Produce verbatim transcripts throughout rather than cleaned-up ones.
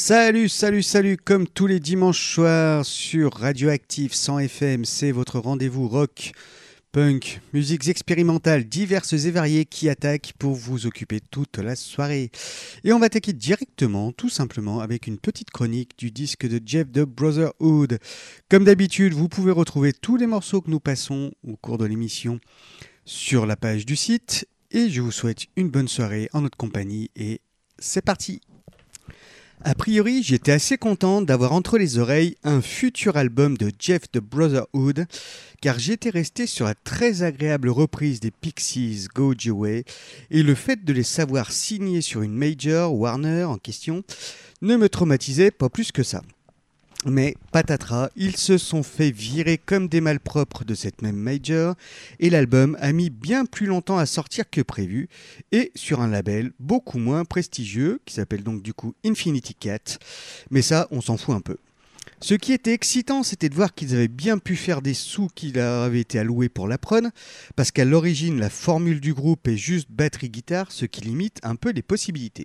Salut, salut, salut, comme tous les dimanches soirs sur Radioactive cent F M, c'est votre rendez-vous rock, punk, musiques expérimentales diverses et variées qui attaquent pour vous occuper toute la soirée. Et on va attaquer directement, tout simplement, avec une petite chronique du disque de Jeff the Brotherhood. Comme d'habitude, vous pouvez retrouver tous les morceaux que nous passons au cours de l'émission sur la page du site. Et je vous souhaite une bonne soirée en notre compagnie et c'est parti! A priori, j'étais assez content d'avoir entre les oreilles un futur album de Jeff the Brotherhood, car j'étais resté sur la très agréable reprise des Pixies Go Your Way, et le fait de les savoir signés sur une major, Warner en question, ne me traumatisait pas plus que ça. Mais patatras, ils se sont fait virer comme des malpropres de cette même major et l'album a mis bien plus longtemps à sortir que prévu et sur un label beaucoup moins prestigieux qui s'appelle donc du coup Infinity Cat. Mais ça, on s'en fout un peu. Ce qui était excitant, c'était de voir qu'ils avaient bien pu faire des sous qui leur avaient été alloués pour la prod, parce qu'à l'origine, la formule du groupe est juste batterie-guitare, ce qui limite un peu les possibilités.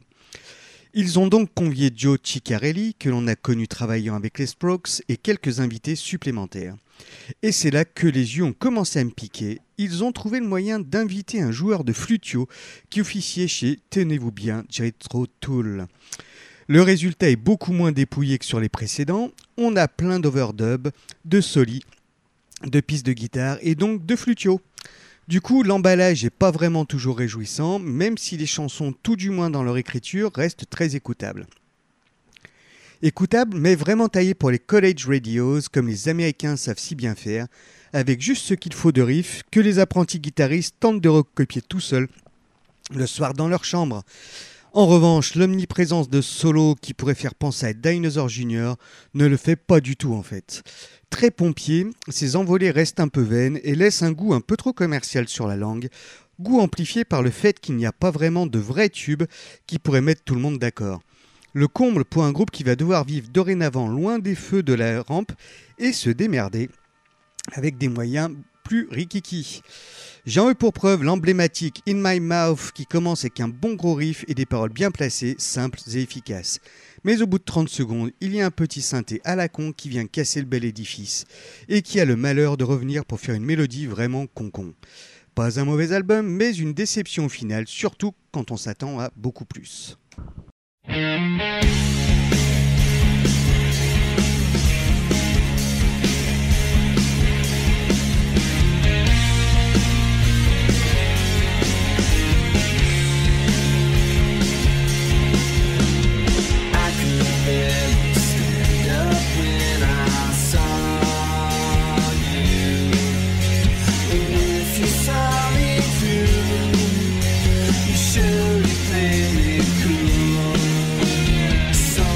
Ils ont donc convié Joe Ciccarelli, que l'on a connu travaillant avec les Strokes, et quelques invités supplémentaires. Et c'est là que les yeux ont commencé à me piquer. Ils ont trouvé le moyen d'inviter un joueur de flutio qui officiait chez, tenez-vous bien, Jethro Tull. Le résultat est beaucoup moins dépouillé que sur les précédents. On a plein d'overdubs, de solis, de pistes de guitare et donc de flutio. Du coup, l'emballage n'est pas vraiment toujours réjouissant, même si les chansons, tout du moins dans leur écriture, restent très écoutables. Écoutables, mais vraiment taillées pour les college radios, comme les Américains savent si bien faire, avec juste ce qu'il faut de riffs que les apprentis guitaristes tentent de recopier tout seuls le soir dans leur chambre. En revanche, l'omniprésence de solos qui pourrait faire penser à Dinosaur Junior ne le fait pas du tout en fait. Très pompier, ces envolées restent un peu vaines et laissent un goût un peu trop commercial sur la langue, goût amplifié par le fait qu'il n'y a pas vraiment de vrais tubes qui pourraient mettre tout le monde d'accord. Le comble pour un groupe qui va devoir vivre dorénavant loin des feux de la rampe et se démerder avec des moyens plus rikiki. J'en veux pour preuve l'emblématique In My Mouth qui commence avec un bon gros riff et des paroles bien placées, simples et efficaces. Mais au bout de trente secondes, il y a un petit synthé à la con qui vient casser le bel édifice et qui a le malheur de revenir pour faire une mélodie vraiment con-con. Pas un mauvais album, mais une déception au final, surtout quand on s'attend à beaucoup plus. Surely play it cool. So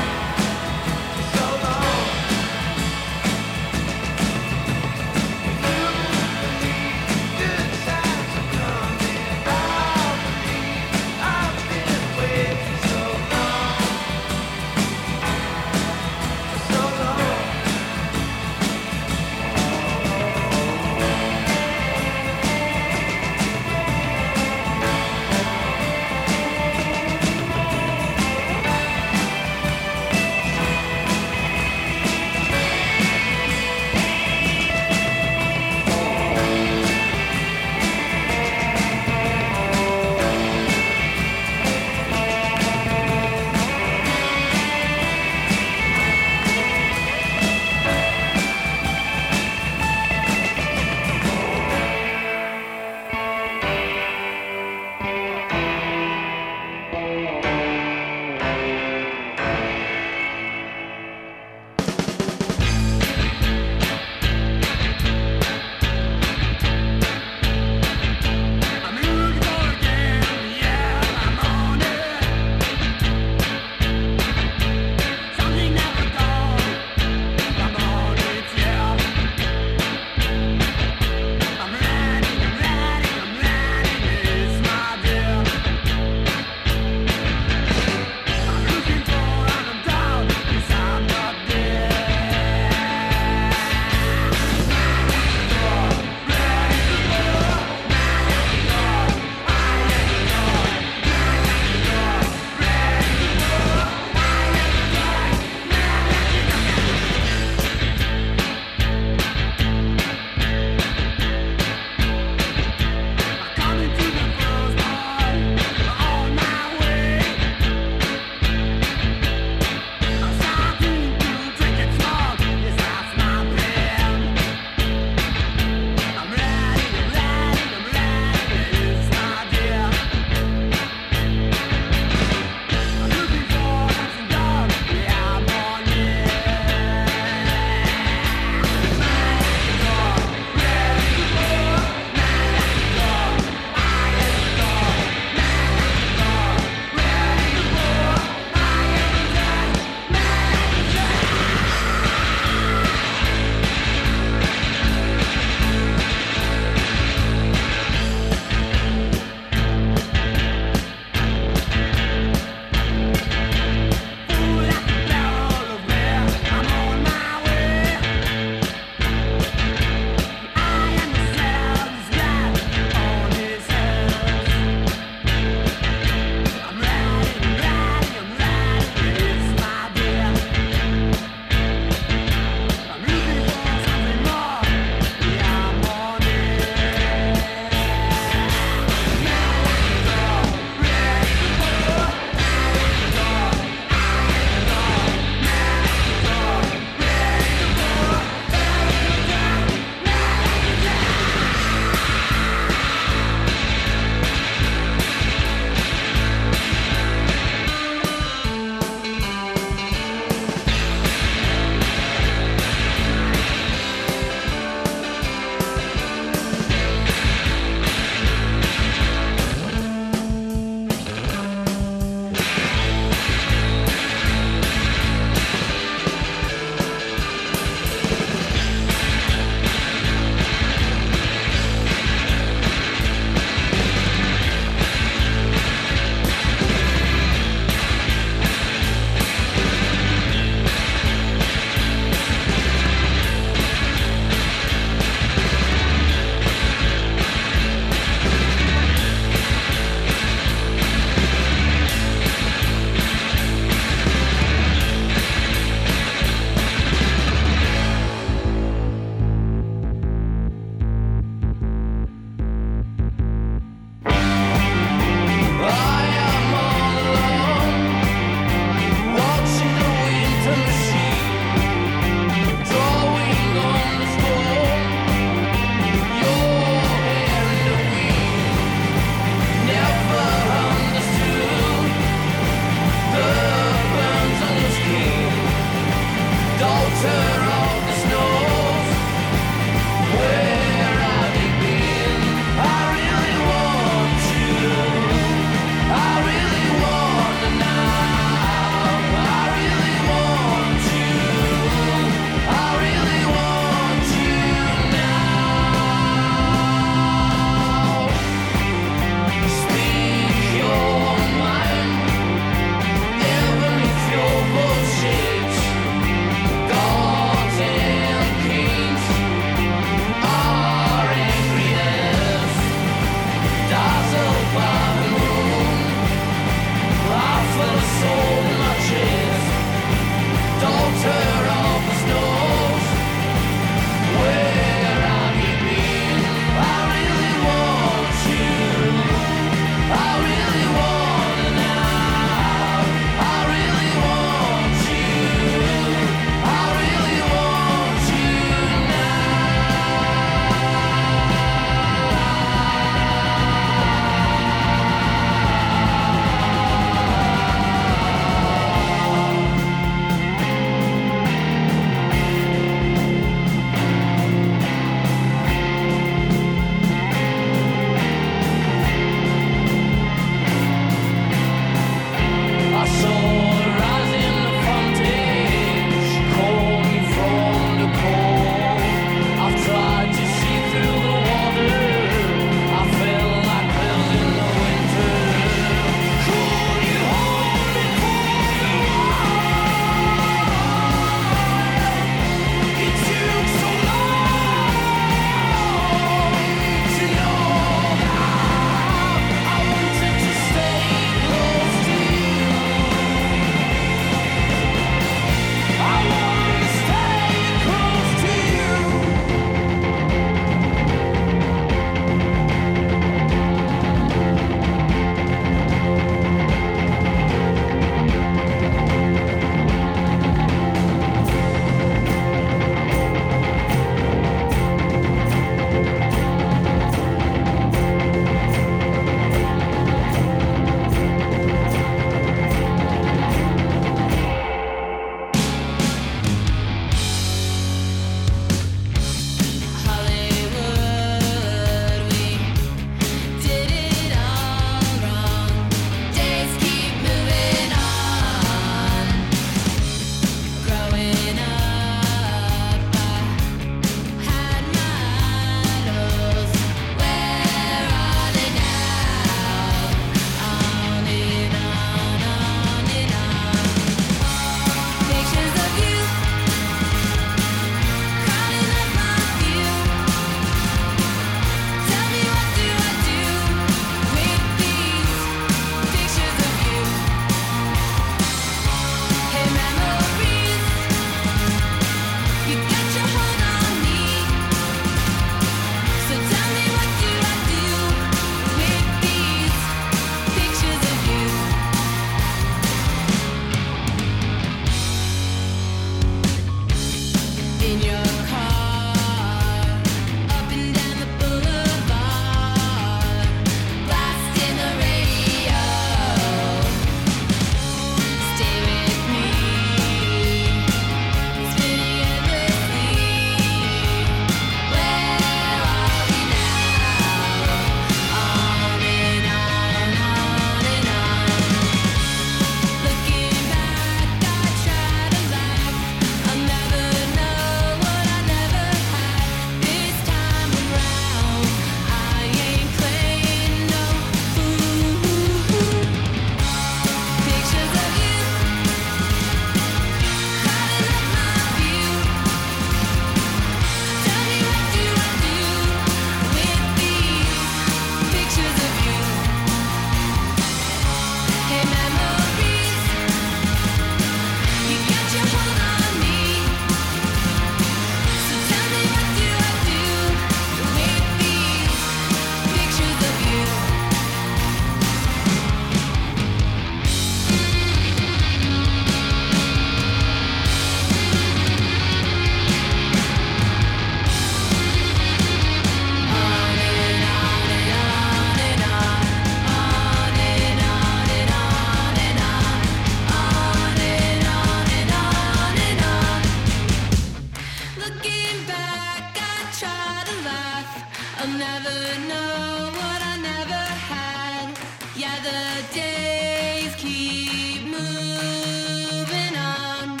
Looking back, I try to laugh. I'll never know what I never had. Yeah, the days keep moving on.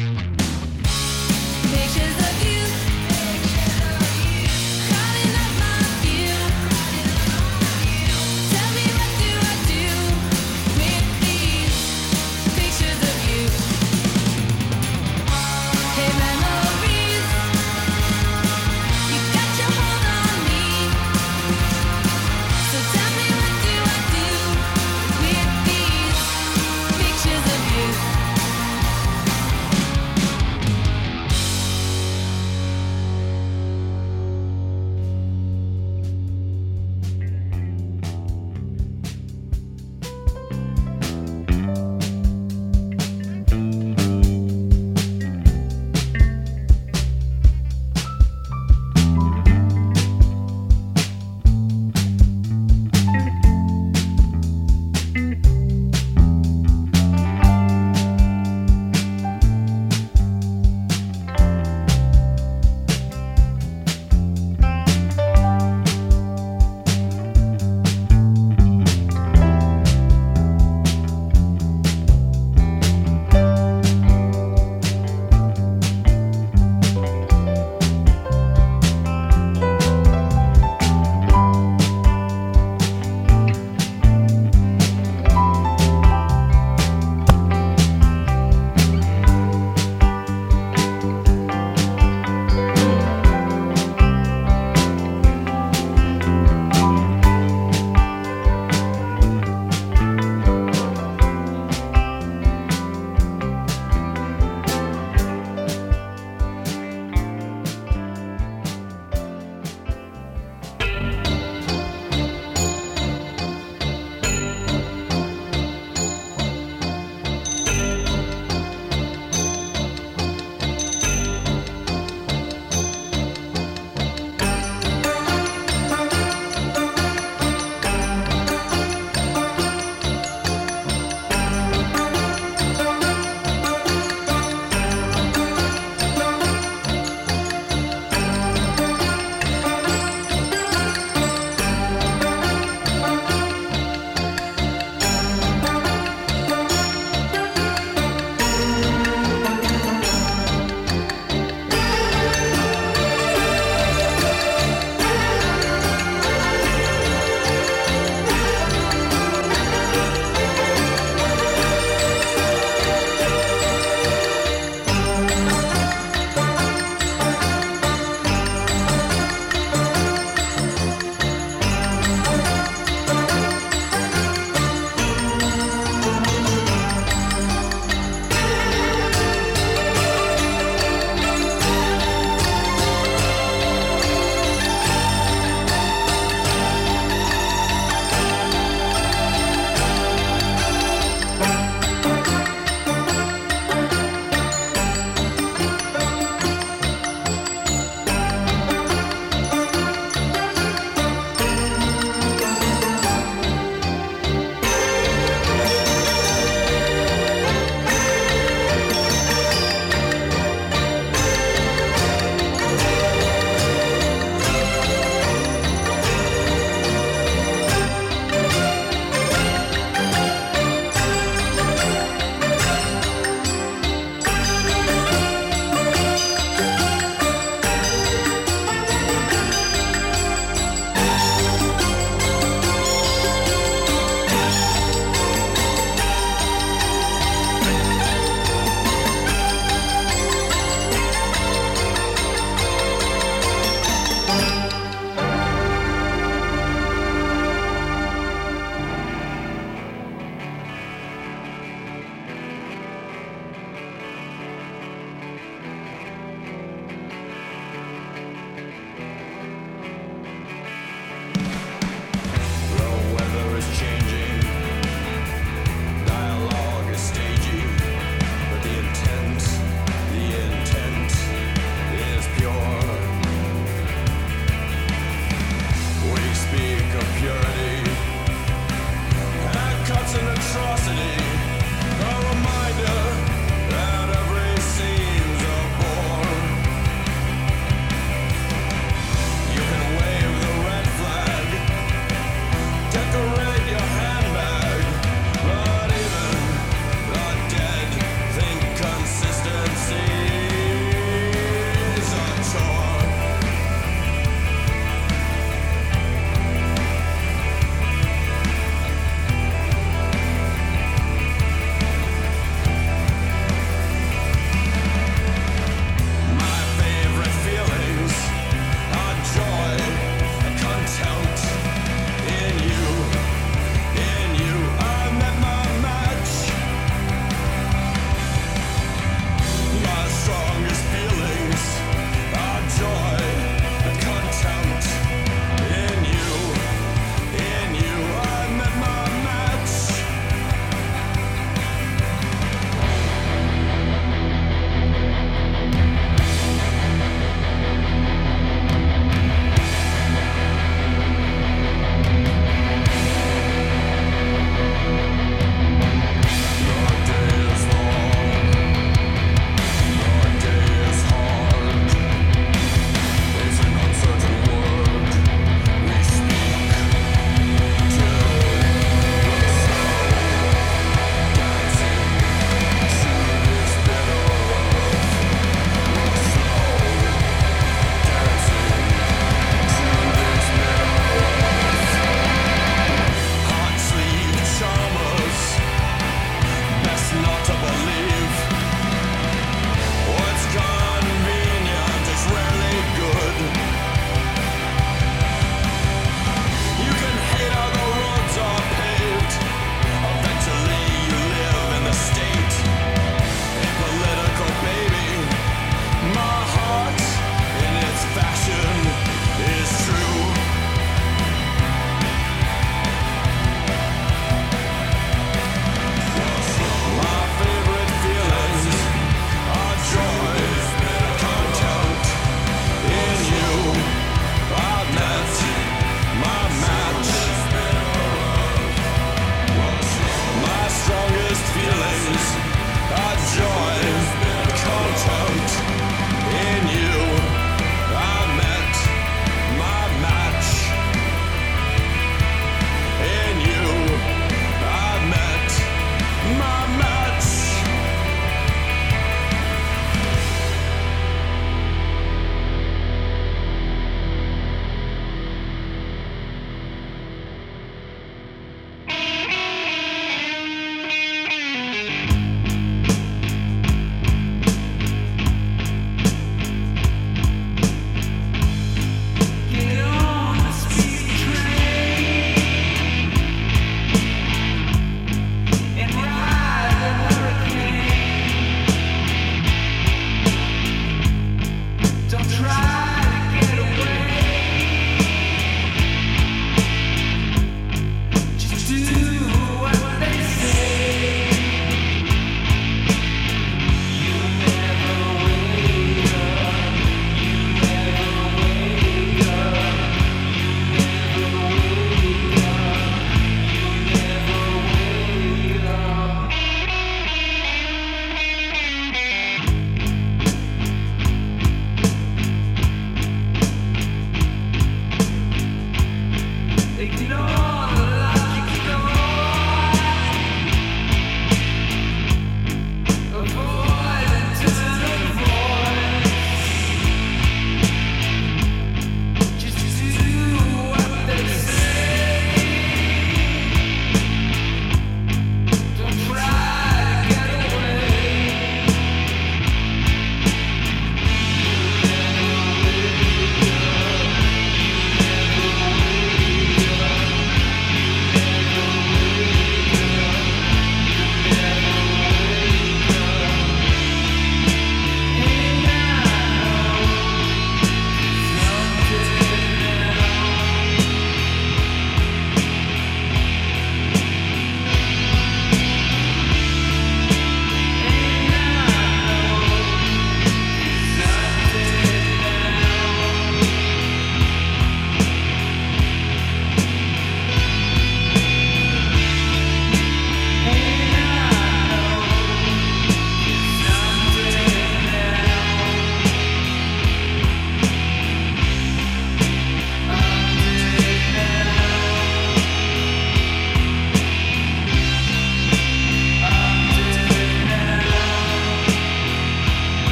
Pictures of you, crowding up my view. Tell me, what do I do with these pictures of you? Hey, memories, you got your hold on me.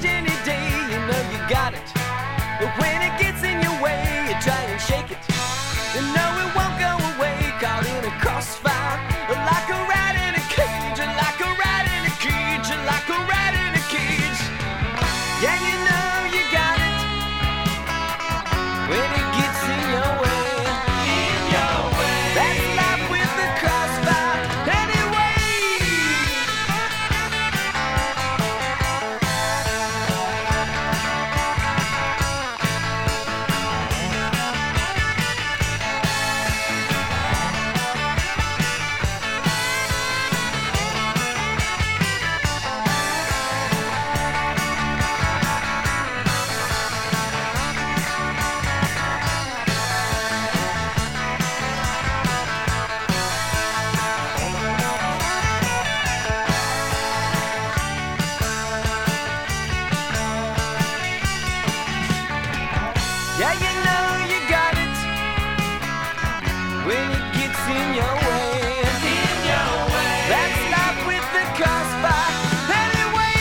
change any day, you know you got it. But when it gets in your way, you try and shake it. You know it won't go away, caught in a crossfire. Like a rat in a cage, like a rat in a cage, like a rat in a cage. Yeah, you know you got it. When it gets in your way, in your way. That's life with the crossfire. Anyway. Yeah, you know you got it. When it gets in your way, in your way. That's life with the crossfire. Anyway.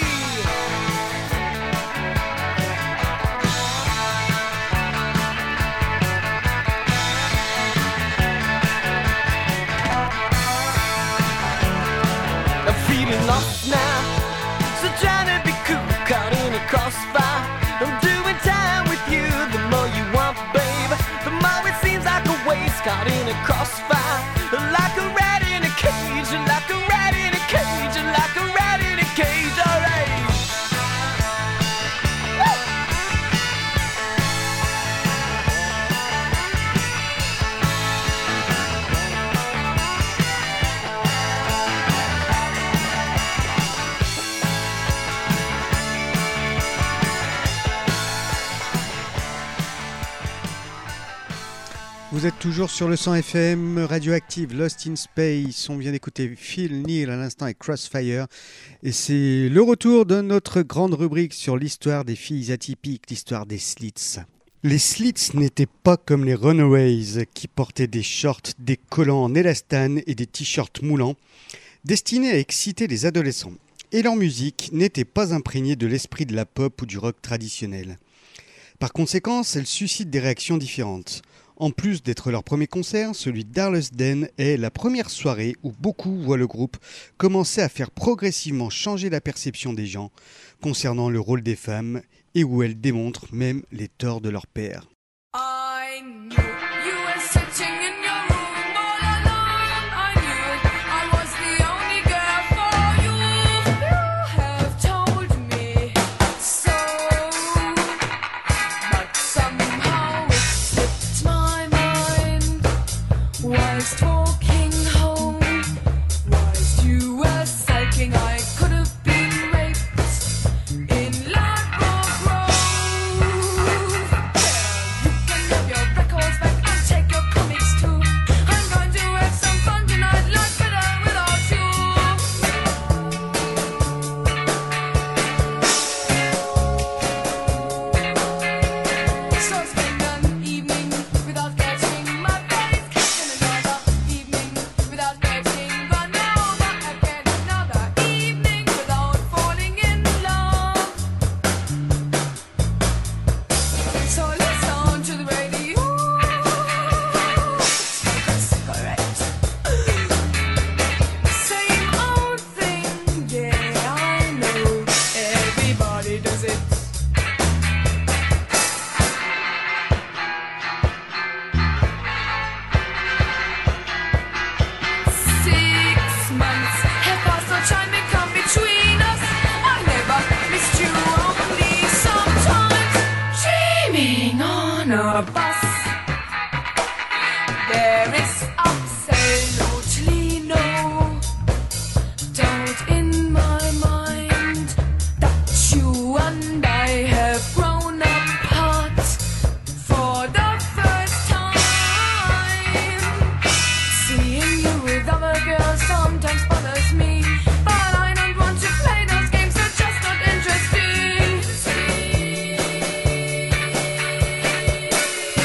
I'm feeling lost now, so trying to be cool, caught in a crossfire. I'm doing time with you. The more you want, babe, the more it seems like a waste, caught in a crossfire. Like a rat in a cage, like a rat in a cage, like a rat in a cage. All right. Vous êtes toujours sur le cent F M, Radioactive, Lost in Space. On vient d'écouter Phil Neal à l'instant avec Crossfire. Et c'est le retour de notre grande rubrique sur l'histoire des filles atypiques, l'histoire des slits. Les slits n'étaient pas comme les runaways qui portaient des shorts, des collants en élastane et des t-shirts moulants, destinés à exciter les adolescents. Et leur musique n'était pas imprégnée de l'esprit de la pop ou du rock traditionnel. Par conséquent, elles suscitent des réactions différentes. En plus d'être leur premier concert, celui d'Harlesden est la première soirée où beaucoup voient le groupe commencer à faire progressivement changer la perception des gens concernant le rôle des femmes et où elles démontrent même les torts de leur père. I knew you were sitting in your room all alone. I knew I was the only girl for you. You have told me so, but somehow it slipped my mind. Was talking home, was you were sulking? I could have been raped in Ladbroke Grove. You can have your records back and take your comics too. I'm going to have some fun tonight, like better without you. So spend an evening without getting my face kicked, and another evening without getting run over, again another evening without falling in love. So listen to the radio, smoke a cigarette. Same old thing, yeah, I know, everybody does it. Six months have passed, no time may come between us. I never missed you, only sometimes dreaming on a bus. There is absolutely no doubt in my mind that you and I have grown apart for the first time. Seeing you with other girls sometimes bothers me, but I don't want to play those games, they're just not interesting.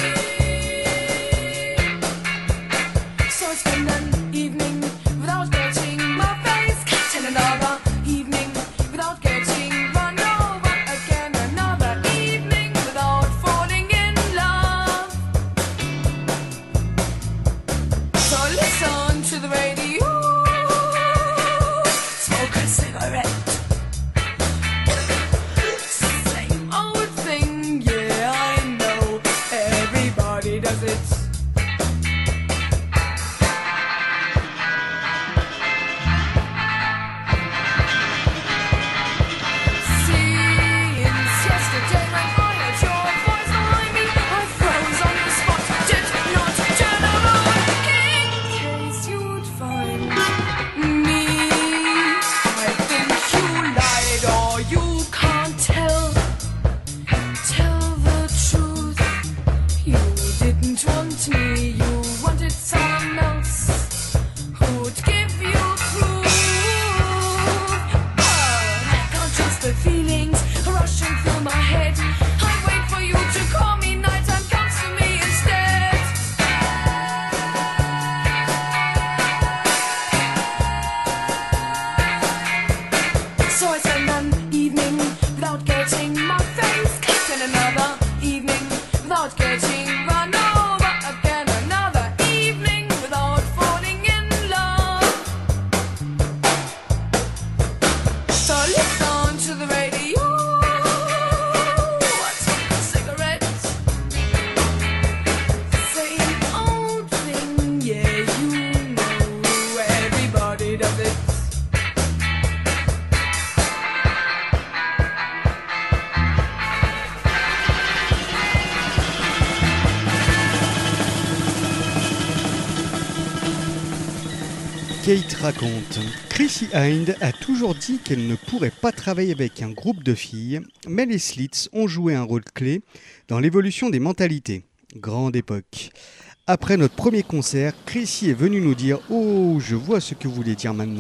Kate raconte. Chrissy Hynde a toujours dit qu'elle ne pourrait pas travailler avec un groupe de filles, mais les Slits ont joué un rôle clé dans l'évolution des mentalités. Grande époque. Après notre premier concert, Chrissy est venue nous dire « Oh, je vois ce que vous voulez dire maintenant ».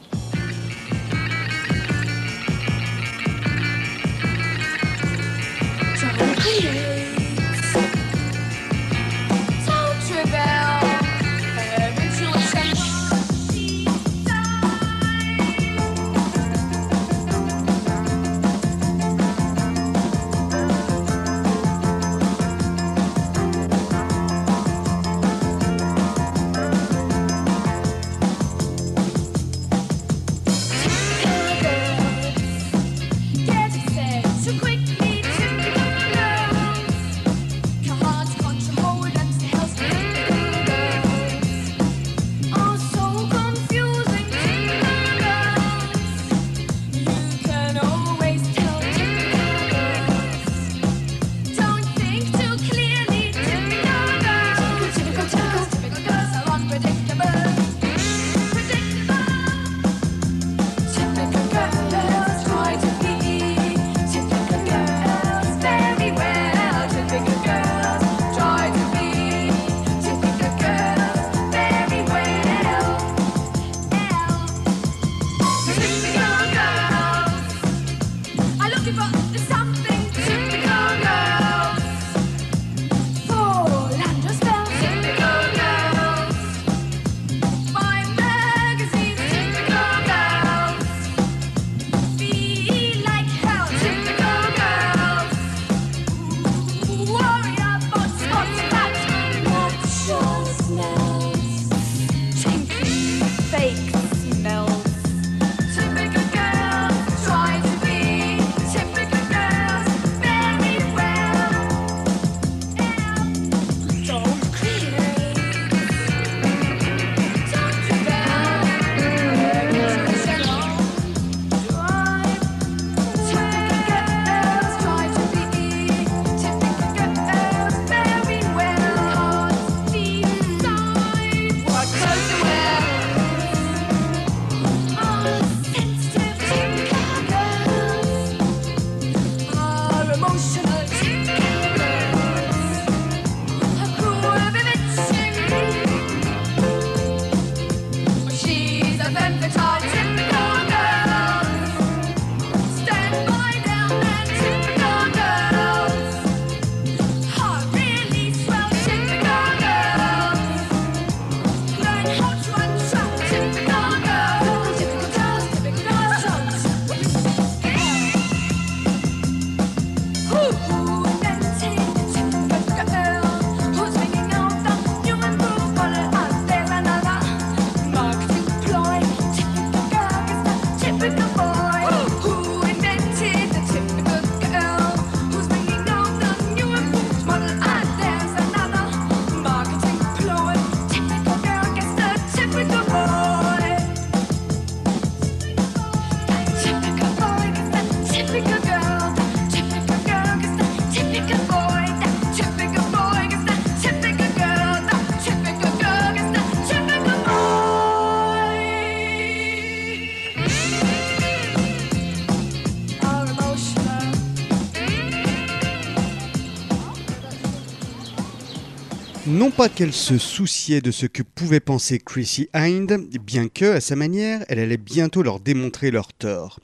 Non pas qu'elle se souciait de ce que pouvait penser Chrissy Hynde, bien que, à sa manière, elle allait bientôt leur démontrer leur tort.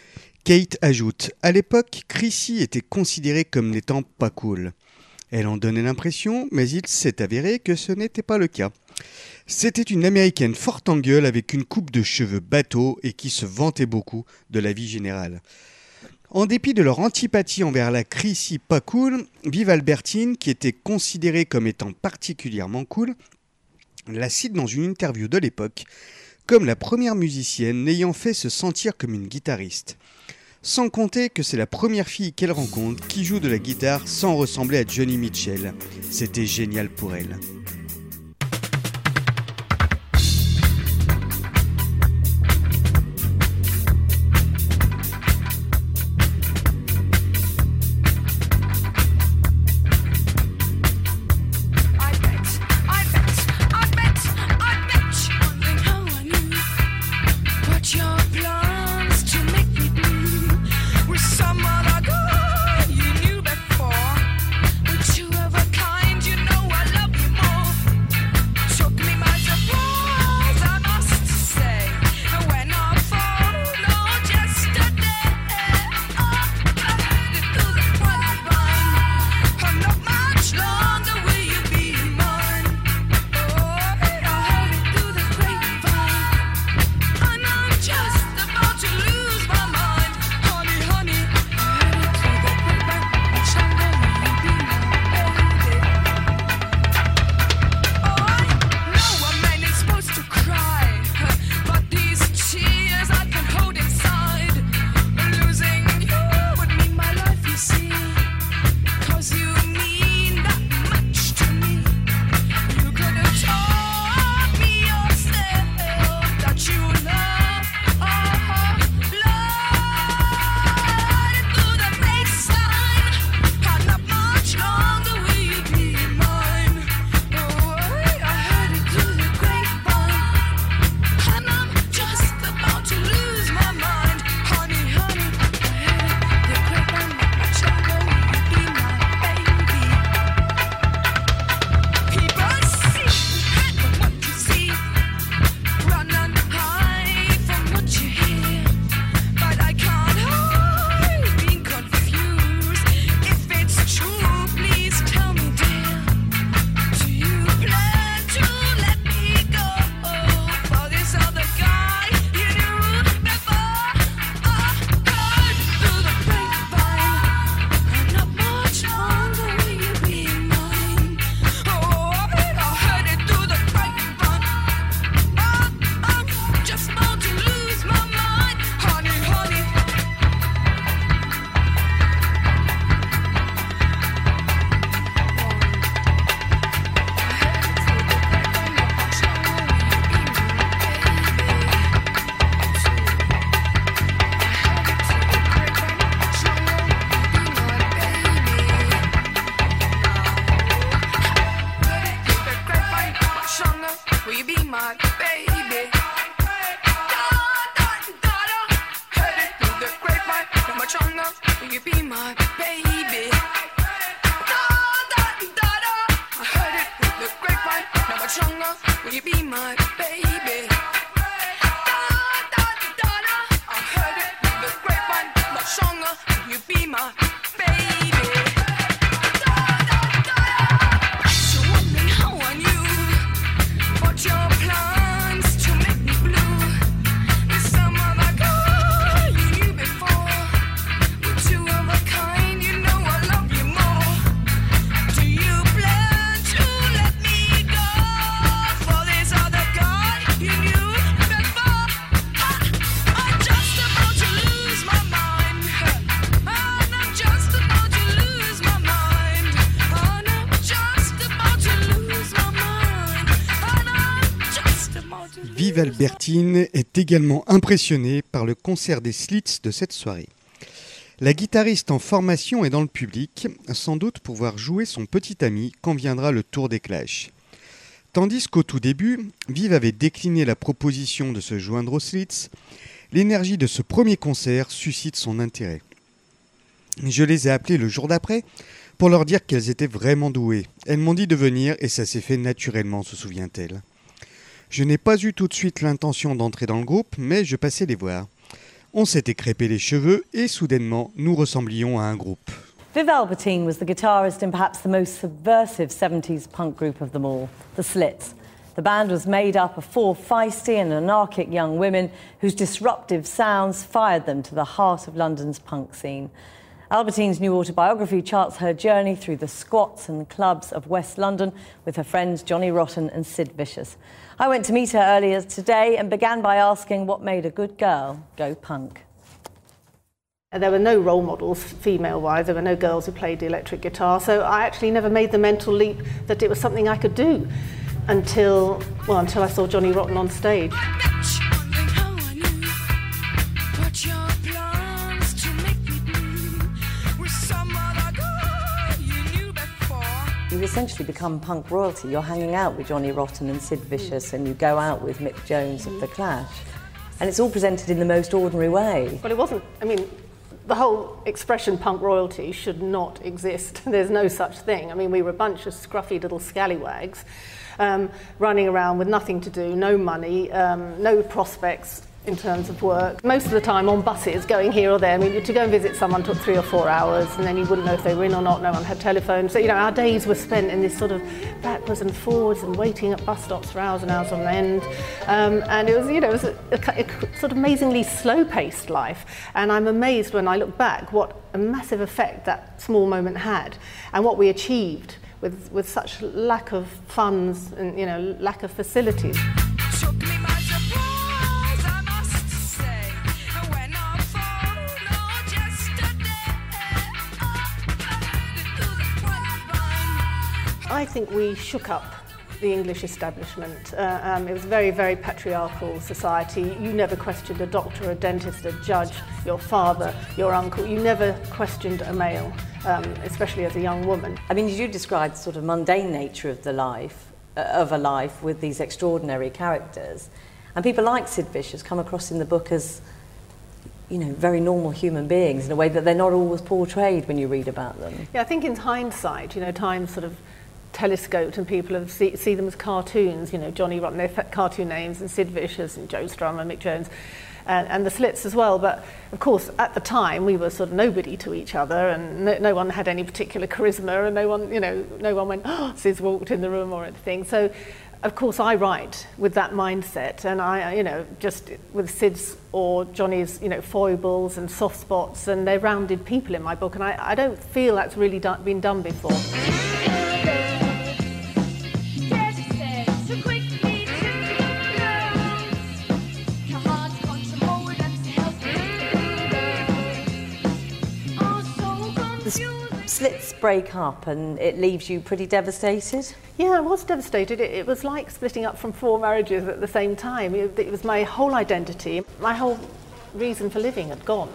Kate ajoute « À l'époque, Chrissy était considérée comme n'étant pas cool. Elle en donnait l'impression, mais il s'est avéré que ce n'était pas le cas. C'était une américaine forte en gueule avec une coupe de cheveux bateau et qui se vantait beaucoup de la vie générale. » En dépit de leur antipathie envers la Chrissy pas cool, Viv Albertine, qui était considérée comme étant particulièrement cool, la cite dans une interview de l'époque comme la première musicienne n'ayant fait se sentir comme une guitariste. Sans compter que c'est la première fille qu'elle rencontre qui joue de la guitare sans ressembler à Joni Mitchell. C'était génial pour elle. I bet, I bet, I bet you wondering how I knew. will you be my baby? Da, da, da, da. I heard it with the grapevine, now much longer, will you be my baby? Da, da, da, da. I heard it with the grapevine, much longer, will you be my baby? Da, da, da, da. So wondering how I knew what your plans to make me blue. There's some other girl you knew before. We're two of a kind, you know I love you more. Do you plan to let me go for this other girl you knew before? I, I'm just about to lose my mind. And I'm just about to lose my mind. And I'm just about to lose my mind. And I'm just about to lose Viv Albertine est également impressionnée par le concert des Slits de cette soirée. La guitariste en formation est dans le public, sans doute pour voir jouer son petit ami quand viendra le tour des Clash. Tandis qu'au tout début, Viv avait décliné la proposition de se joindre aux Slits, l'énergie de ce premier concert suscite son intérêt. Je les ai appelées le jour d'après pour leur dire qu'elles étaient vraiment douées. Elles m'ont dit de venir et ça s'est fait naturellement, se souvient-elle. Je n'ai pas eu tout de suite l'intention d'entrer dans le groupe, mais je passais les voir. On s'était crêpé les cheveux et soudainement, nous ressemblions à un groupe. Viv Albertine was the guitarist in perhaps the most subversive seventies punk group of them all, the Slits. The band was made up of four feisty and anarchic young women whose disruptive sounds fired them to the heart of London's punk scene. Albertine's new autobiography charts her journey through the squats and clubs of West London with her friends Johnny Rotten and Sid Vicious. I went to meet her earlier today and began by asking what made a good girl go punk. There were no role models, female-wise. There were no girls who played the electric guitar, so I actually never made the mental leap that it was something I could do until, well, until I saw Johnny Rotten on stage. wondering how I knew what your plans to make me blue with some other girl you knew before. You essentially become punk royalty. You're hanging out with Johnny Rotten and Sid Vicious and you go out with Mick Jones of The Clash. And it's all presented in the most ordinary way. Well, it wasn't, I mean, the whole expression punk royalty should not exist. There's no such thing. I mean, we were a bunch of scruffy little scallywags um, running around with nothing to do, no money, um, no prospects in terms of work. Most of the time on buses, going here or there. I mean, to go and visit someone took three or four hours, and then you wouldn't know if they were in or not. No one had telephones. So, you know, our days were spent in this sort of backwards and forwards and waiting at bus stops for hours and hours on end. Um, and it was, you know, it was a, a, a sort of amazingly slow-paced life. And I'm amazed when I look back what a massive effect that small moment had and what we achieved with, with such lack of funds and, you know, lack of facilities. Took me by surprise, I must say, when I phoned on yesterday. Oh, I heard it through the grapevine. I think we shook up the English establishment. Uh, um, it was a very, very patriarchal society. You never questioned a doctor, a dentist, a judge, your father, your uncle. You never questioned a male, um, especially as a young woman. I mean, you do describe the sort of mundane nature of the life, uh, of a life with these extraordinary characters. And people like Sid Vicious come across in the book as, you know, very normal human beings in a way that they're not always portrayed when you read about them. Yeah, I think in hindsight, you know, time sort of telescoped and people have see, see them as cartoons, you know, Johnny Rotten, their cartoon names, and Sid Vicious and Joe Strummer, Mick Jones, and, and the Slits as well. But of course, at the time, we were sort of nobody to each other, and no, no one had any particular charisma, and no one, you know, no one went, oh, Sid's walked in the room or anything. So, of course, I write with that mindset, and I, you know, just with Sid's or Johnny's, you know, foibles and soft spots, and they're rounded people in my book, and I, I don't feel that's really done, been done before. Slits break up and it leaves you pretty devastated? Yeah, I was devastated. It, it was like splitting up from four marriages at the same time. It, it was my whole identity. My whole reason for living had gone.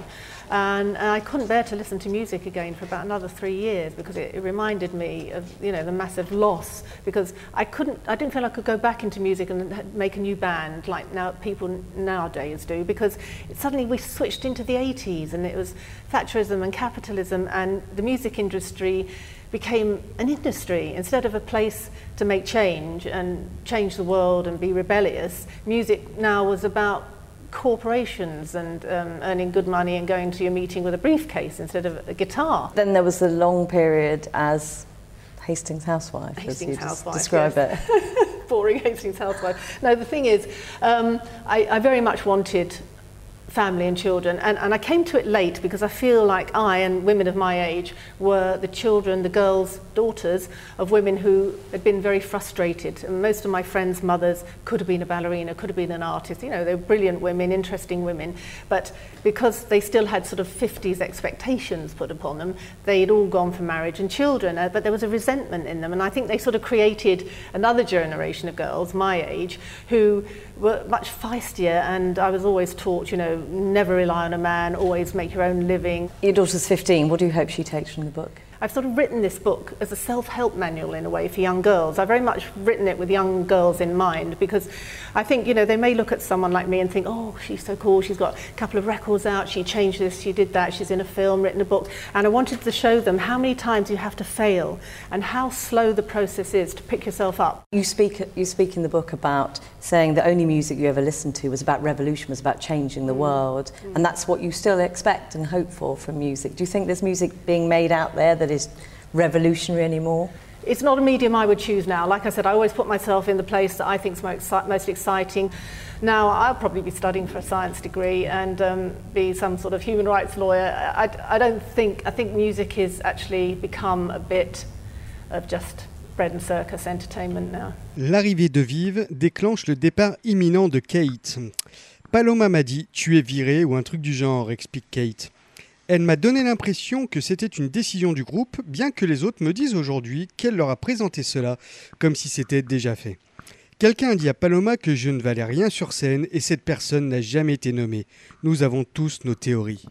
And, and I couldn't bear to listen to music again for about another three years because it, it reminded me of, you know, the massive loss. Because I couldn't, I didn't feel I could go back into music and make a new band like now people nowadays do. Because it, suddenly we switched into the eighties, and it was Thatcherism and capitalism, and the music industry became an industry instead of a place to make change and change the world and be rebellious. Music now was about corporations and um, earning good money and going to your meeting with a briefcase instead of a guitar. Then there was a long period as Hastings housewife, Hastings as you housewife, describe yes. it. Boring Hastings housewife. No, the thing is, um, I, I very much wanted family and children, and, and I came to it late because I feel like I and women of my age were the children, the girls, daughters of women who had been very frustrated. And most of my friends' mothers could have been a ballerina, could have been an artist, you know, they were brilliant women, interesting women, but because they still had sort of fifties expectations put upon them, they'd all gone for marriage and children, uh, but there was a resentment in them, and I think they sort of created another generation of girls my age who were much feistier, and I was always taught, you know, never rely on a man, always make your own living. Your daughter's fifteen. What do you hope she takes from the book? I've sort of written this book as a self-help manual in a way for young girls. I've very much written it with young girls in mind because I think, you know, they may look at someone like me and think, oh, she's so cool, she's got a couple of records out, she changed this, she did that, she's in a film, written a book. And I wanted to show them how many times you have to fail and how slow the process is to pick yourself up. You speak, you speak in the book about saying the only music you ever listened to was about revolution, was about changing the mm. world, mm. and that's what you still expect and hope for from music. Do you think there's music being made out there that is revolutionary anymore? It's not a medium I would choose now. Like I said, I always put myself in the place that I think is most, most exciting. Now, I'll probably be studying for a science degree and um, be some sort of human rights lawyer. I, I don't think, I think music has actually become a bit of just bread and circus entertainment now. L'arrivée de Viv déclenche le départ imminent de Kate. Paloma m'a dit « tu es virée » ou un truc du genre, explique Kate. Elle m'a donné l'impression que c'était une décision du groupe, bien que les autres me disent aujourd'hui qu'elle leur a présenté cela, comme si c'était déjà fait. Quelqu'un a dit à Paloma que je ne valais rien sur scène et cette personne n'a jamais été nommée. Nous avons tous nos théories.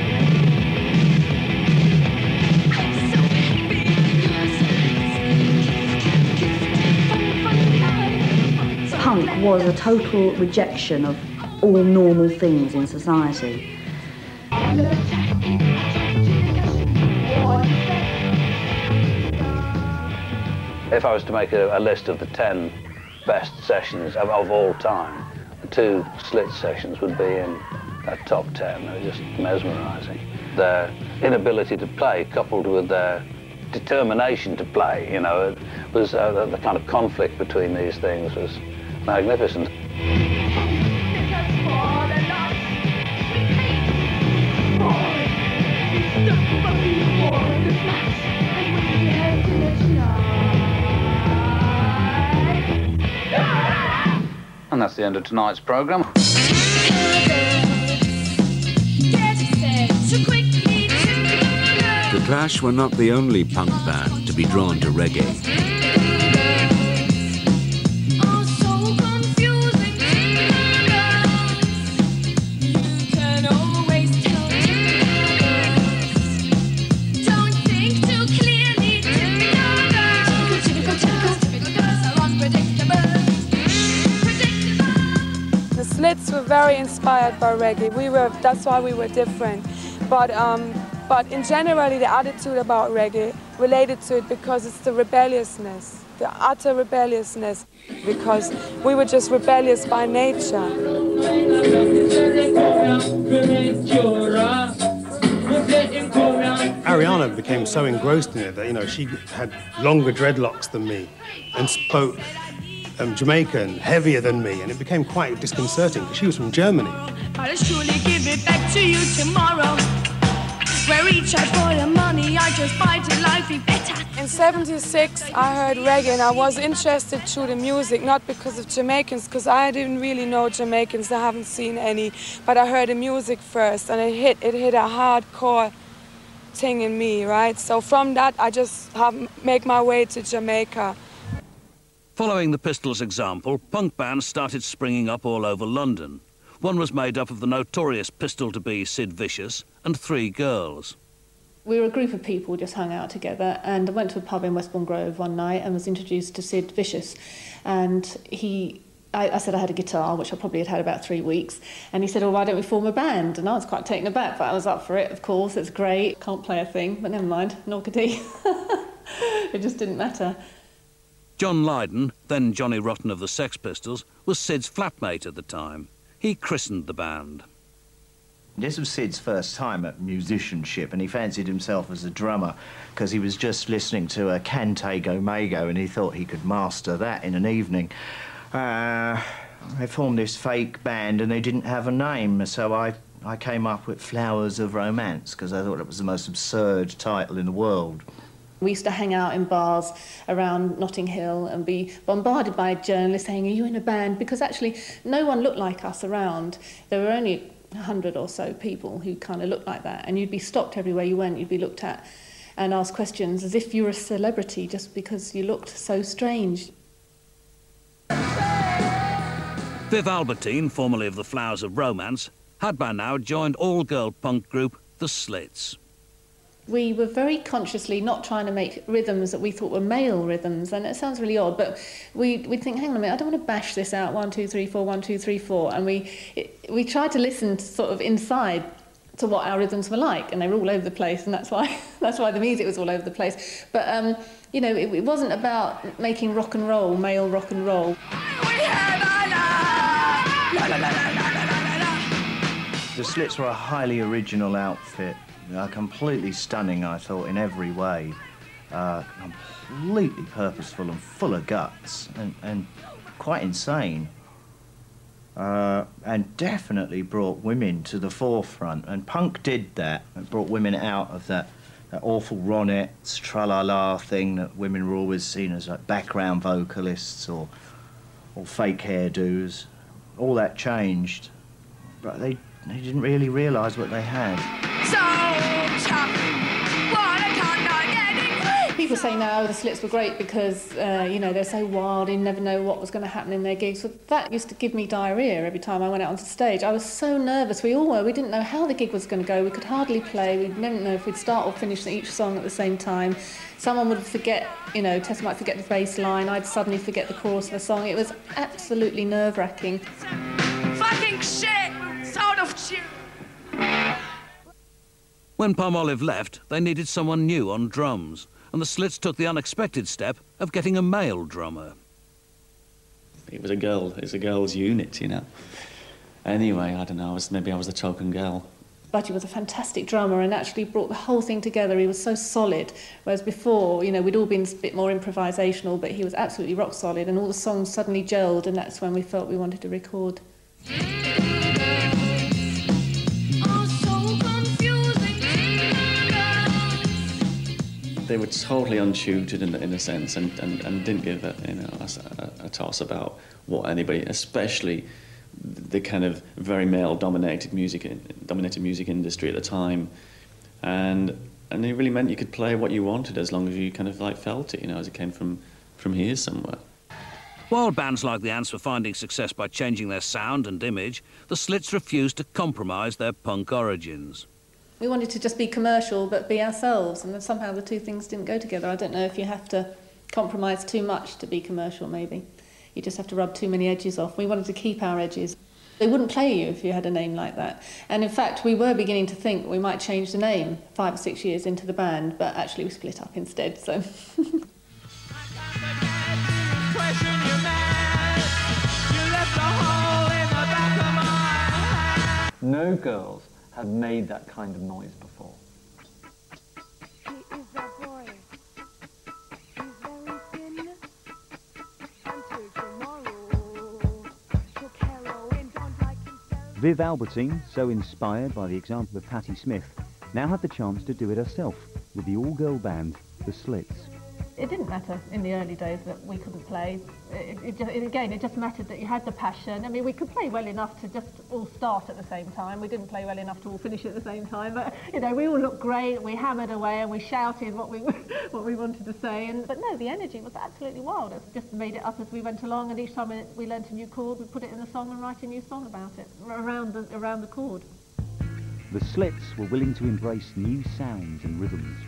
Punk was a total rejection of all normal things in society. If I was to make a, a list of the ten best sessions of, of all time, the two Slits sessions would be in that top ten. They were just mesmerising. Their inability to play, coupled with their determination to play, you know, it was uh, the, the kind of conflict between these things was magnificent. And that's the end of tonight's programme. The Clash were not the only punk band to be drawn to reggae. Slits were very inspired by reggae. We were, that's why we were different. But, um, but in generally, the attitude about reggae related to it because it's the rebelliousness, the utter rebelliousness, because we were just rebellious by nature. Ariana became so engrossed in it that, you know, she had longer dreadlocks than me and spoke Um, Jamaican, heavier than me, and it became quite disconcerting because she was from Germany. I'll surely give it back to you tomorrow. Where each I for the money, I just buy till life be better. In seventy-six, I heard reggae, and I was interested through the music, not because of Jamaicans, because I didn't really know Jamaicans. I haven't seen any, but I heard the music first, and it hit. It hit a hardcore thing in me, right? So from that, I just have make my way to Jamaica. Following the Pistols' example, punk bands started springing up all over London. One was made up of the notorious Pistol to Be Sid Vicious and three girls. We were a group of people just hung out together, and I went to a pub in Westbourne Grove one night and was introduced to Sid Vicious. And he, I, I said I had a guitar, which I probably had had about three weeks, and he said, oh, why don't we form a band? And I was quite taken aback, but I was up for it, of course, it's great. Can't play a thing, but never mind, nor could he. It just didn't matter. John Lydon, then Johnny Rotten of the Sex Pistols, was Sid's flatmate at the time. He christened the band. This was Sid's first time at musicianship, and he fancied himself as a drummer because he was just listening to a Cante Go Mago and he thought he could master that in an evening. Uh, they formed this fake band and they didn't have a name, so I, I came up with Flowers of Romance because I thought it was the most absurd title in the world. We used to hang out in bars around Notting Hill and be bombarded by journalists saying, are you in a band? Because actually no one looked like us around. There were only a hundred or so people who kind of looked like that, and you'd be stopped everywhere you went. You'd be looked at and asked questions as if you were a celebrity just because you looked so strange. Viv Albertine, formerly of the Flowers of Romance, had by now joined all-girl punk group The Slits. We were very consciously not trying to make rhythms that we thought were male rhythms, and it sounds really odd, but we we think, hang on a minute, I don't want to bash this out, one, two, three, four, one, two, three, four, and we it, we tried to listen to sort of inside to what our rhythms were like, and they were all over the place, and that's why that's why the music was all over the place. But um, you know, it, it wasn't about making rock and roll, male rock and roll. The Slits were a highly original outfit. Uh, completely stunning, I thought, in every way. Uh, completely purposeful and full of guts, and, and quite insane. Uh, and definitely brought women to the forefront, and punk did that. It brought women out of that, that awful Ronettes, tra-la-la thing that women were always seen as like background vocalists or, or fake hairdos. All that changed, but they, they didn't really realise what they had. People say now the Slits were great because, uh, you know, they're so wild, you never know what was going to happen in their gigs. So that used to give me diarrhoea every time I went out onto stage. I was so nervous. We all were. We didn't know how the gig was going to go. We could hardly play. We didn't know if we'd start or finish each song at the same time. Someone would forget, you know, Tessa might forget the bass line. I'd suddenly forget the chorus of the song. It was absolutely nerve-wracking. Fucking shit! Sort of tune! When Palmolive left, they needed someone new on drums, and the Slits took the unexpected step of getting a male drummer. It was a girl, it's a girl's unit, you know. Anyway, I don't know, I was, maybe I was the token girl. Budgie was a fantastic drummer and actually brought the whole thing together. He was so solid, whereas before, you know, we'd all been a bit more improvisational, but he was absolutely rock solid, and all the songs suddenly gelled, and that's when we felt we wanted to record. They were totally untutored in, in a sense, and, and, and didn't give a, you know, a, a toss about what anybody, especially the kind of very male-dominated music dominated music industry at the time, and and it really meant you could play what you wanted as long as you kind of like felt it, you know, as it came from from here somewhere. While bands like the Ants were finding success by changing their sound and image, the Slits refused to compromise their punk origins. We wanted to just be commercial but be ourselves, and then somehow the two things didn't go together. I don't know if you have to compromise too much to be commercial, maybe. You just have to rub too many edges off. We wanted to keep our edges. They wouldn't play you if you had a name like that. And in fact, we were beginning to think we might change the name five or six years into the band, but actually we split up instead, so... No girls had made that kind of noise before. Viv Albertine, so inspired by the example of Patti Smith, now had the chance to do it herself with the all-girl band, The Slits. it didn't matter in the early days that we couldn't play. It, it just, it, again, it just mattered that you had the passion. I mean, we could play well enough to just all start at the same time. We didn't play well enough to all finish at the same time. But, you know, we all looked great. We hammered away and we shouted what we what we wanted to say. And But no, the energy was absolutely wild. It just made it up as we went along. And each time we, we learnt a new chord, we put it in the song and write a new song about it, around the, around the chord. The Slits were willing to embrace new sounds and rhythms.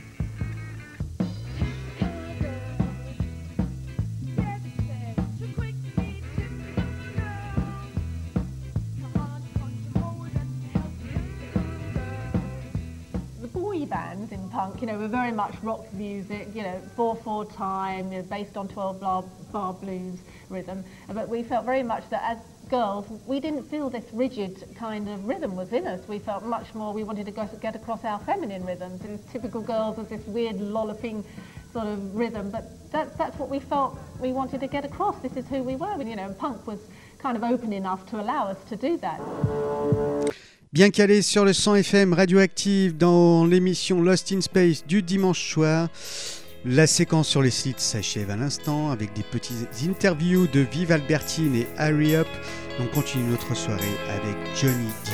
Bands in punk, you know, were very much rock music, you know, four four time, you know, based on twelve bar, bar blues rhythm. But we felt very much that as girls, we didn't feel this rigid kind of rhythm was in us. We felt much more, we wanted to go, get across our feminine rhythms. And typical girls with this weird lolloping sort of rhythm, but that, that's what we felt we wanted to get across. This is who we were, and, you know, and punk was kind of open enough to allow us to do that. Bien calé sur le cent F M Radioactive dans l'émission Lost in Space du dimanche soir. La séquence sur les Slits s'achève à l'instant avec des petites interviews de Viv Albertine et Hurry Up. On continue notre soirée avec Johnny D.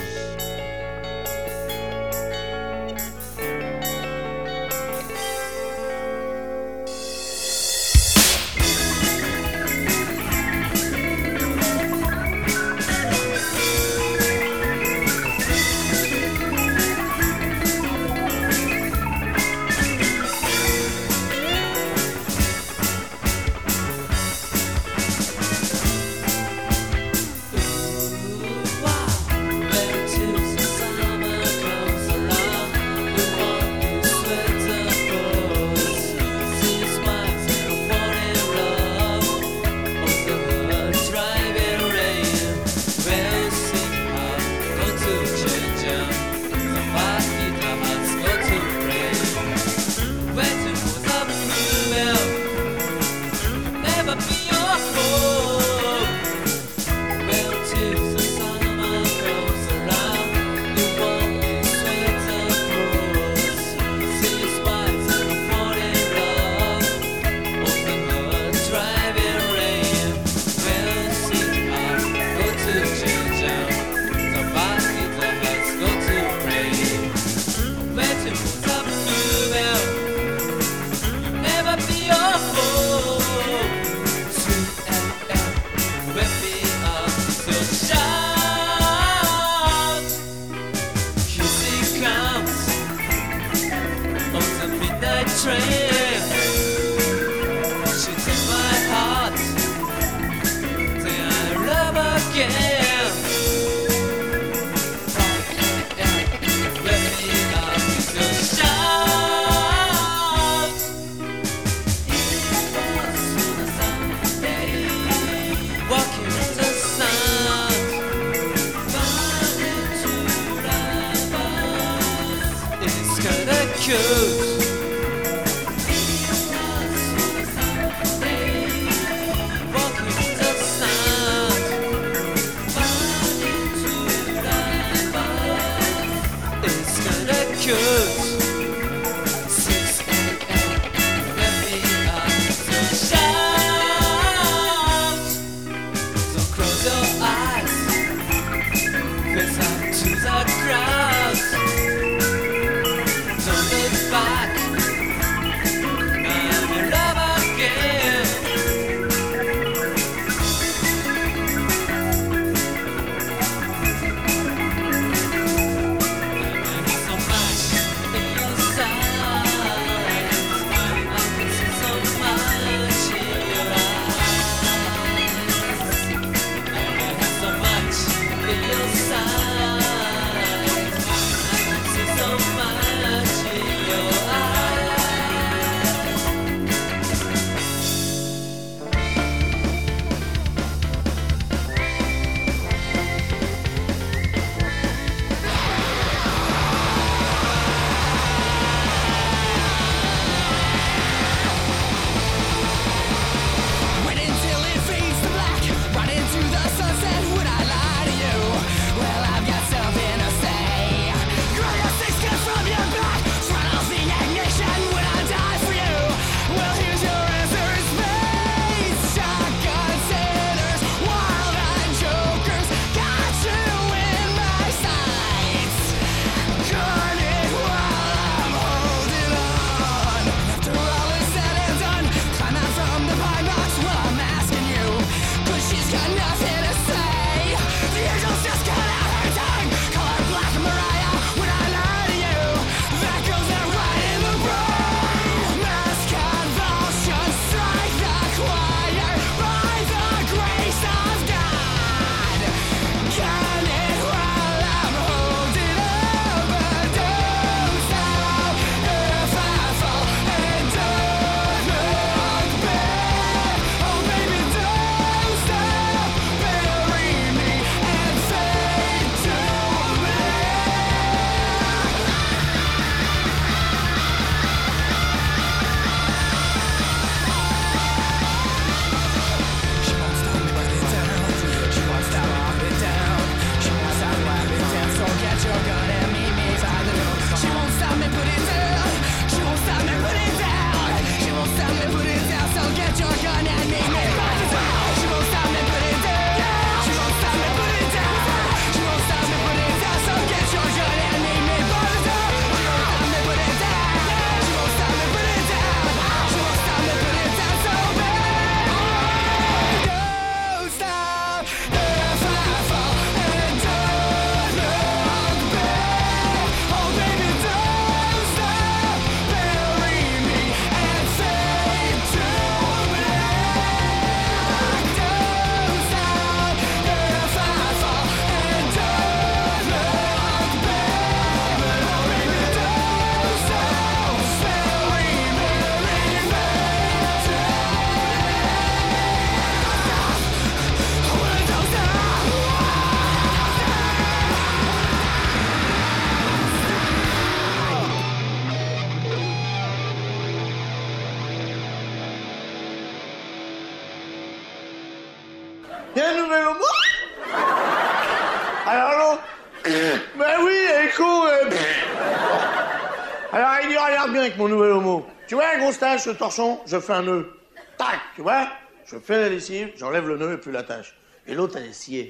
Il y a un nouvel homo. Alors l'autre, ben oui, écho. Euh... Alors il dit, regarde bien avec mon nouvel homo. Tu vois un gros stage, ce torchon, je fais un nœud. Tac, tu vois? Je fais la lessive, j'enlève le nœud et plus la tâche. Et l'autre, elle est sciée.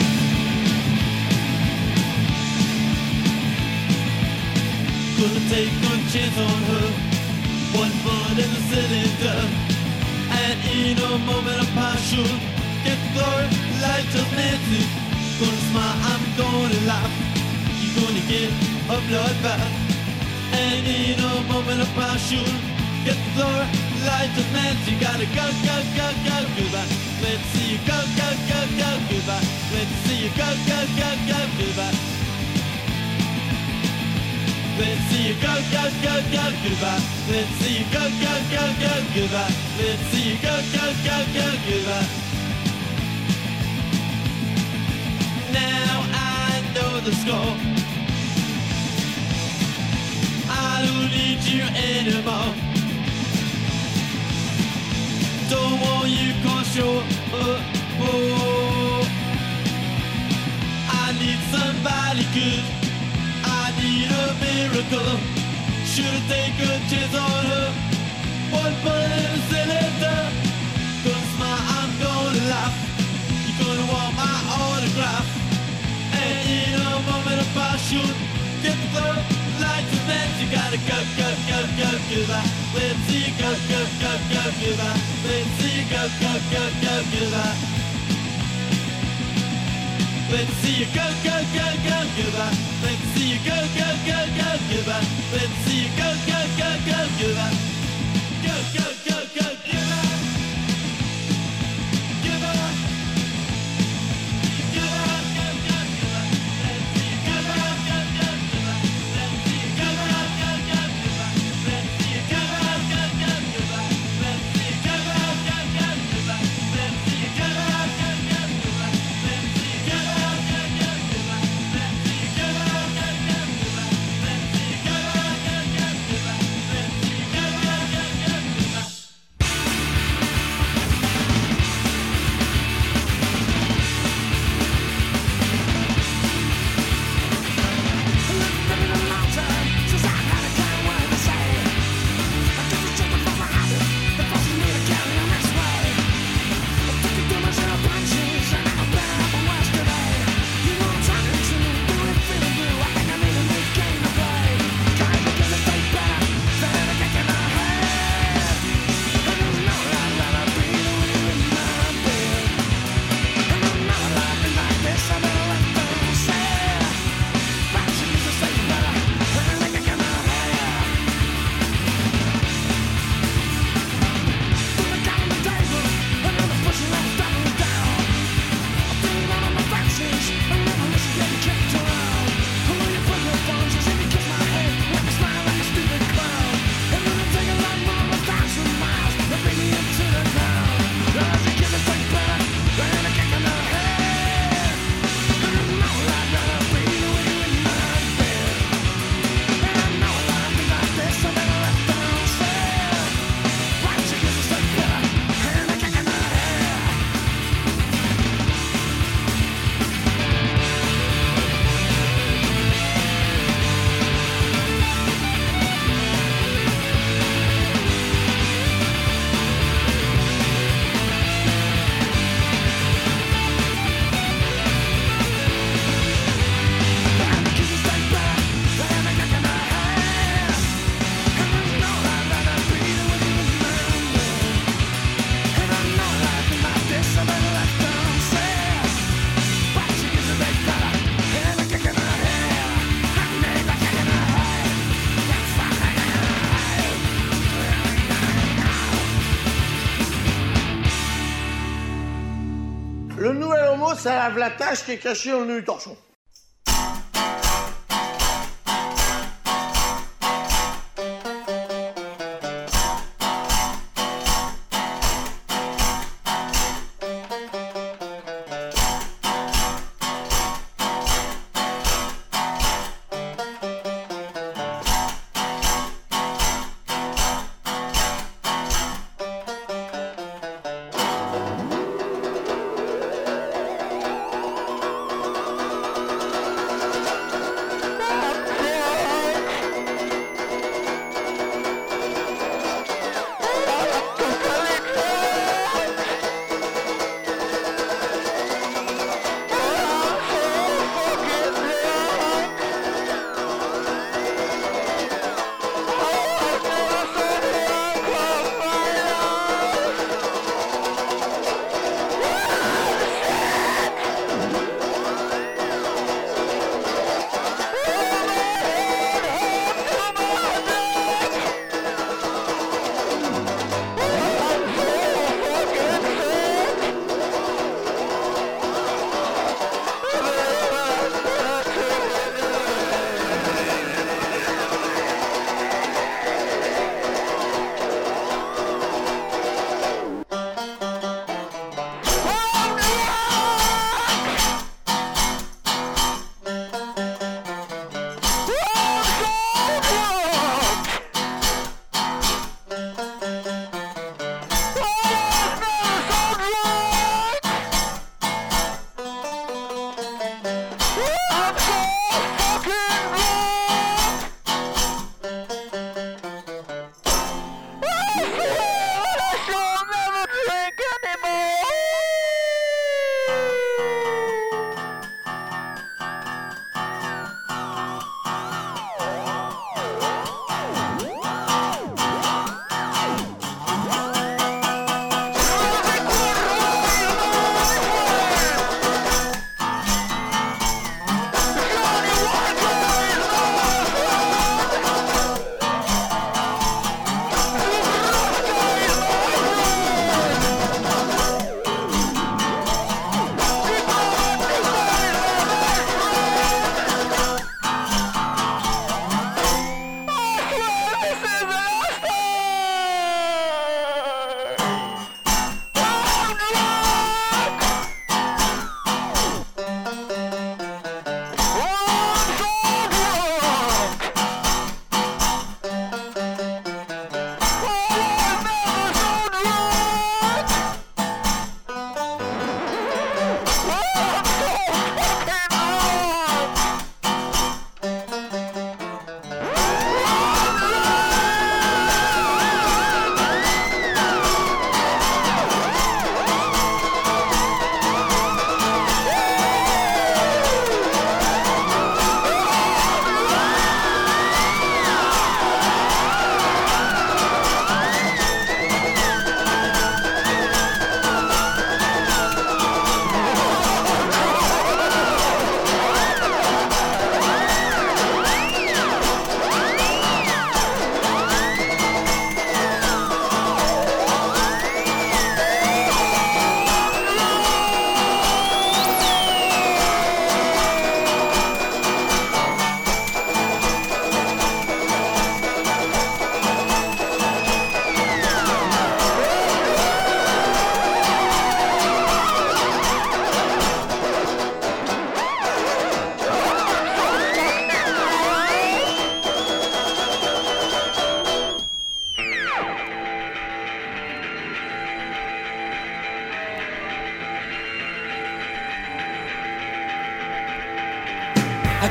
Gonna take a chance on her. One foot in the cylinder, and in a moment of passion, get the glory like just Nancy. Gonna smile, I'm gonna laugh. You're gonna get a bloodbath, and in a moment of passion, get the glory like just Nancy. Gotta go, go, go, go, goodbye. Let's see you go, go, go, go, goodbye. Let's see you go, go, go, go, goodbye. Let's see you go, go, go, go, goodbye. Let's see you go, go, go, go, goodbye. Let's see you go, go, go, go, goodbye. Now I know the score. I don't need you anymore. Don't want you cause you're uh, oh. I need somebody good. I need a miracle. Should've taken a chance on her. One bullet in a cylinder. Gonna smile, I'm gonna laugh. You're gonna want my autograph. And in a moment of passion, get the glow, light the match. You gotta go, go, go, go, goodbye. Let's see you go, go, go, go, goodbye. Let's see you go, go, go, go, goodbye. Let's see you go, go, go, go, goodbye. Let's see you go, go, go, go, goodbye. Let's see you go, go, go, go, goodbye. Go, go, go, go, goodbye. Goodbye. Goodbye, go, go, goodbye. Let's see you go, go, go, go, goodbye. Let's see you go, go, go, go, goodbye. Let's see you go, go, go, go, goodbye. Let's see you go, go, go, go, goodbye. Let's see you go, go, go, go, goodbye. Let's see you go. Le nouvel homo, ça lave la tache qui est cachée dans le nœud du torchon.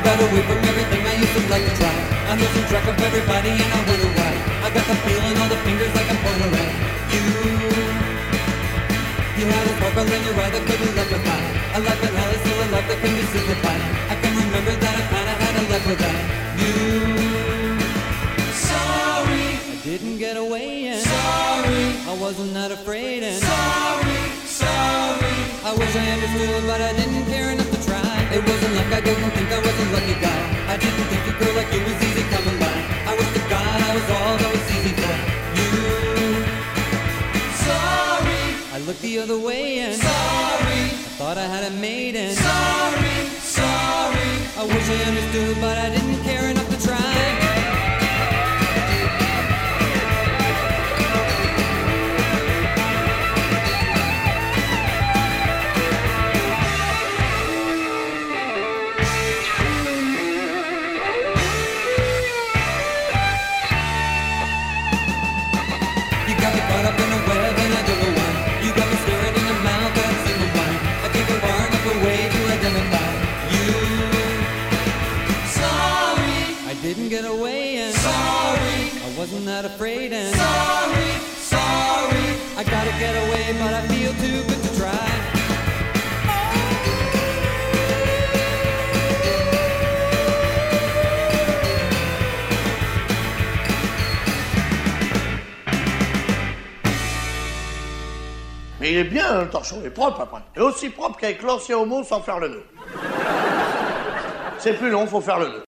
got away from everything I used to like to try. I'm losing track of everybody and I wonder why. I got the feeling all the fingers like I'm pointing at you. You had a sparkle in your eye that couldn't let me by. A life in hell is still a life that can be simplified. I can remember that I kinda had a life without you. Sorry, I didn't get away and sorry, I wasn't that afraid and sorry, sorry. I wish I understood but I didn't care enough to try. It wasn't like I didn't think I was a lucky guy. I didn't think a girl like you was easy coming by. I was the God, I was all that was easy for you. Sorry, I looked the other way and sorry, I thought I had it made and sorry, sorry. I wish I understood but I didn't care enough to try. Didn't get away and sorry, I wasn't that afraid and sorry, sorry. I gotta get away but I feel too good to try. Mais il est bien, le torchon, il est propre après. Et aussi propre qu'avec l'ancien homo sans faire le nœud. C'est plus long, faut faire le nœud.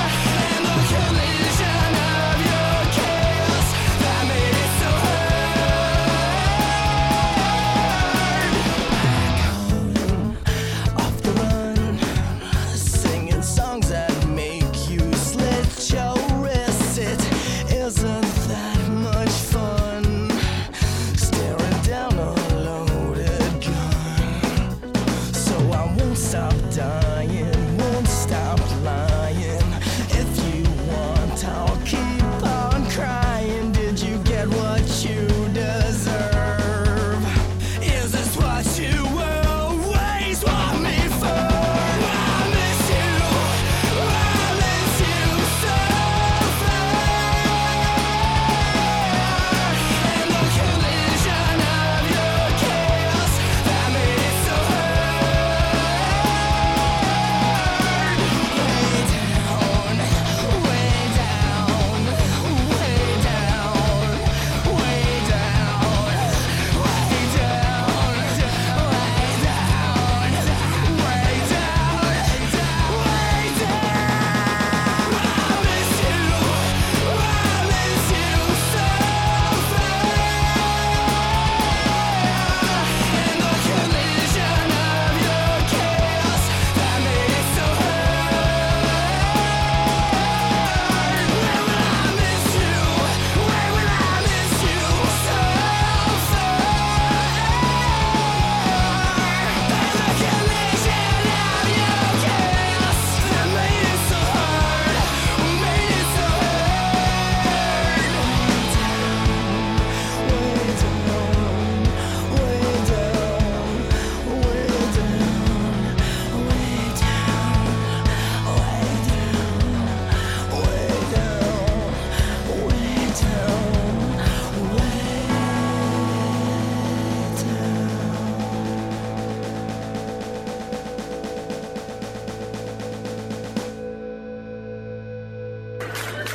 Collision of your chaos that made it so hurt.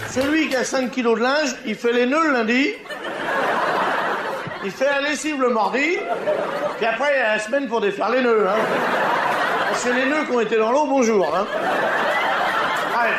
Celui qui a cinq kilos de linge, il fait les nœuds le lundi. Il fait la lessive le mardi. Puis après, il y a la semaine pour défaire les nœuds. Hein. Parce que les nœuds qui ont été dans l'eau, bonjour. Hein. Allez.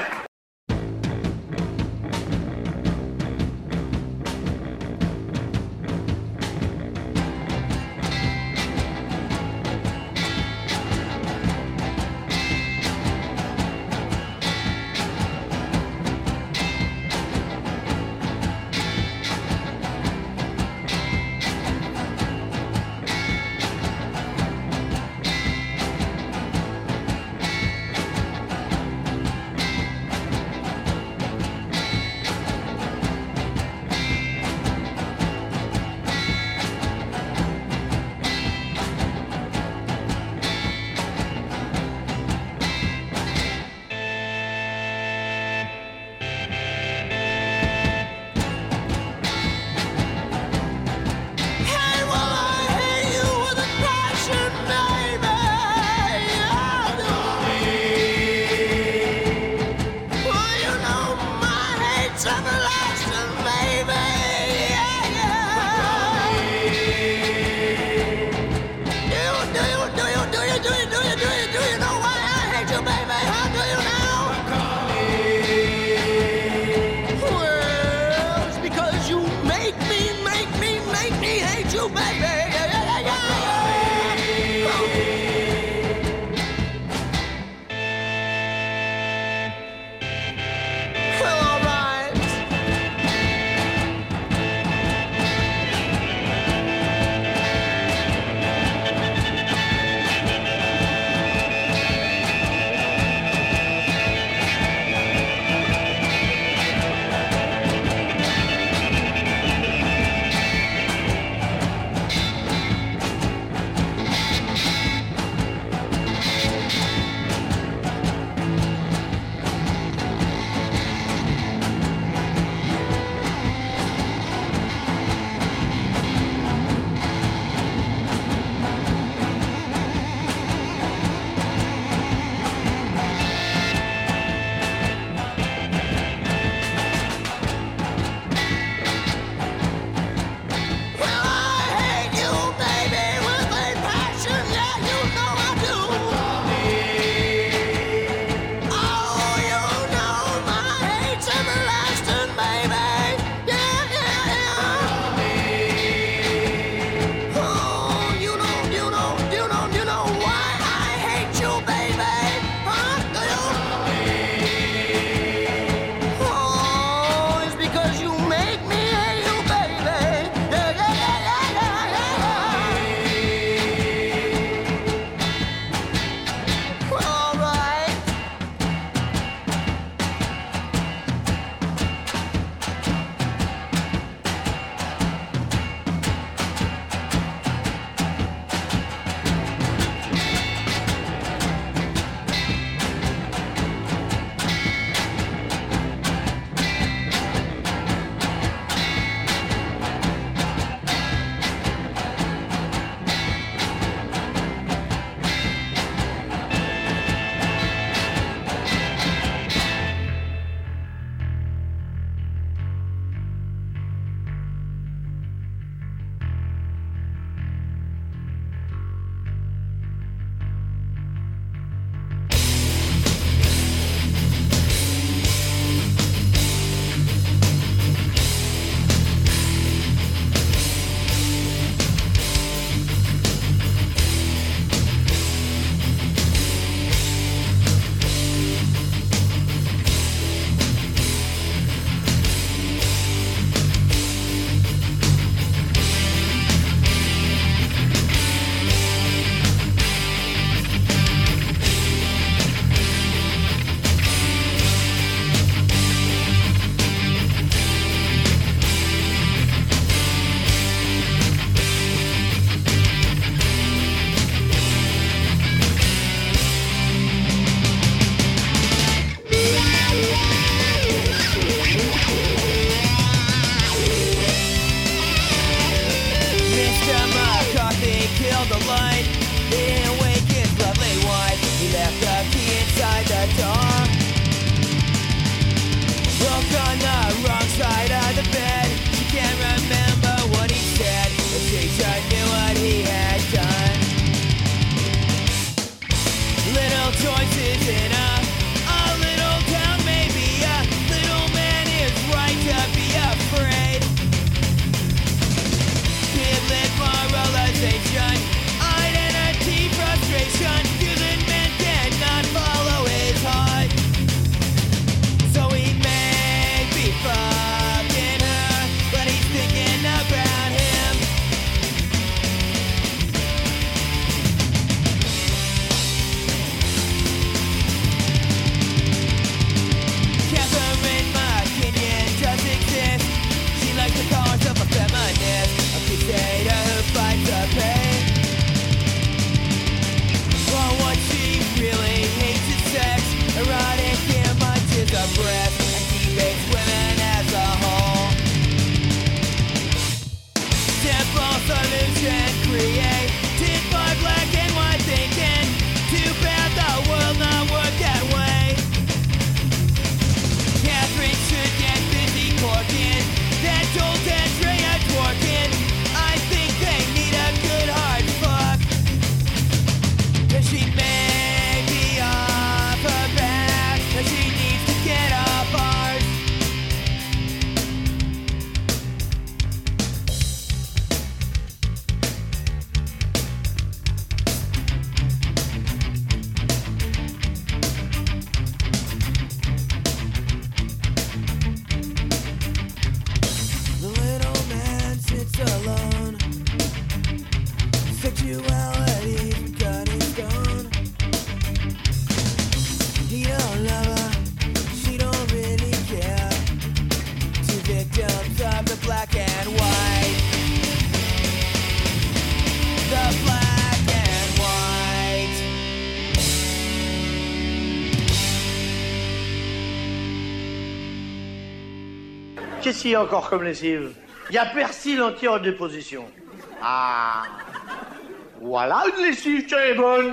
Qu'est-ce qu'il y a encore comme lessive? Il y a persil entier en déposition. Ah. Voilà une lessive qui est bonne.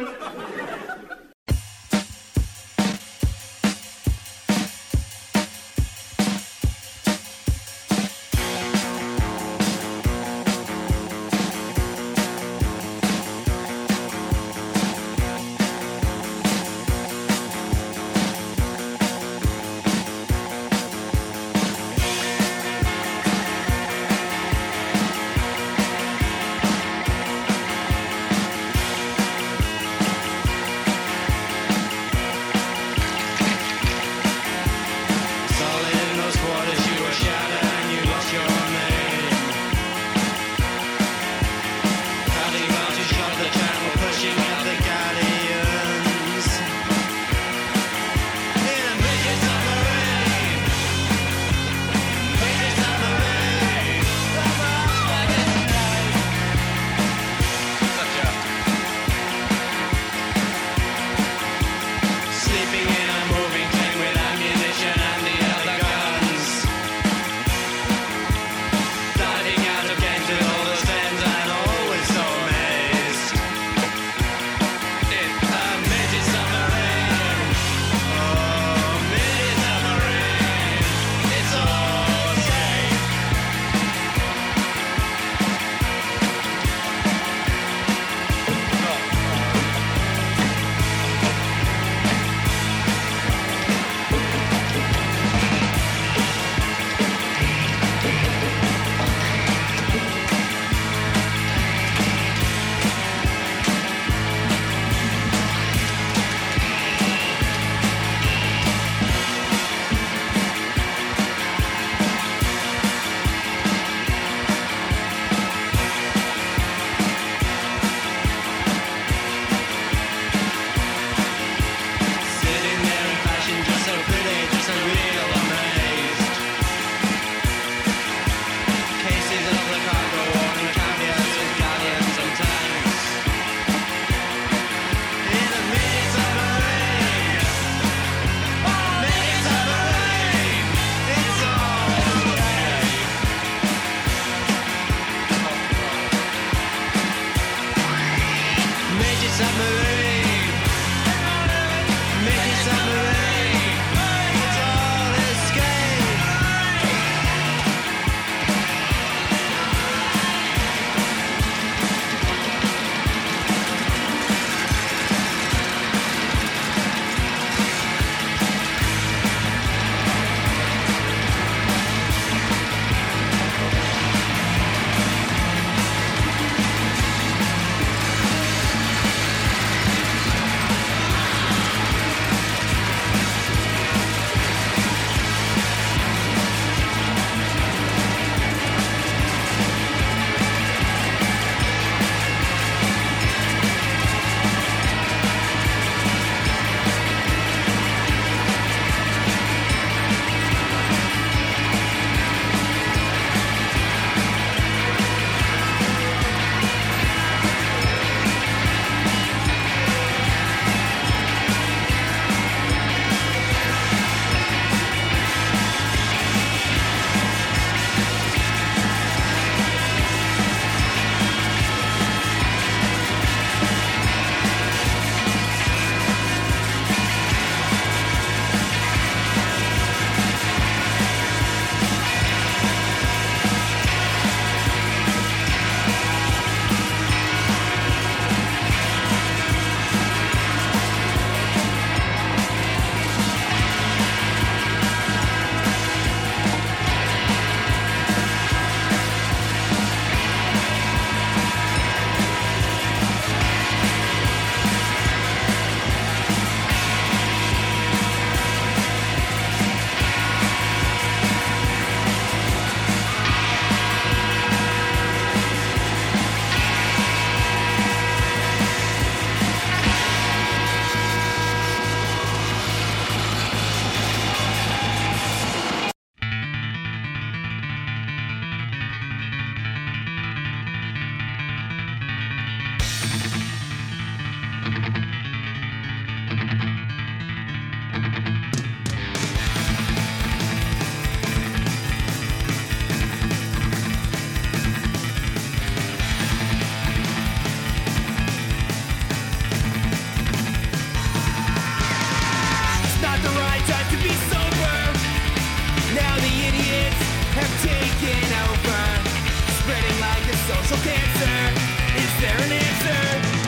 the right time to be sober. Now the idiots have taken over, spreading like a social cancer. Is there an answer?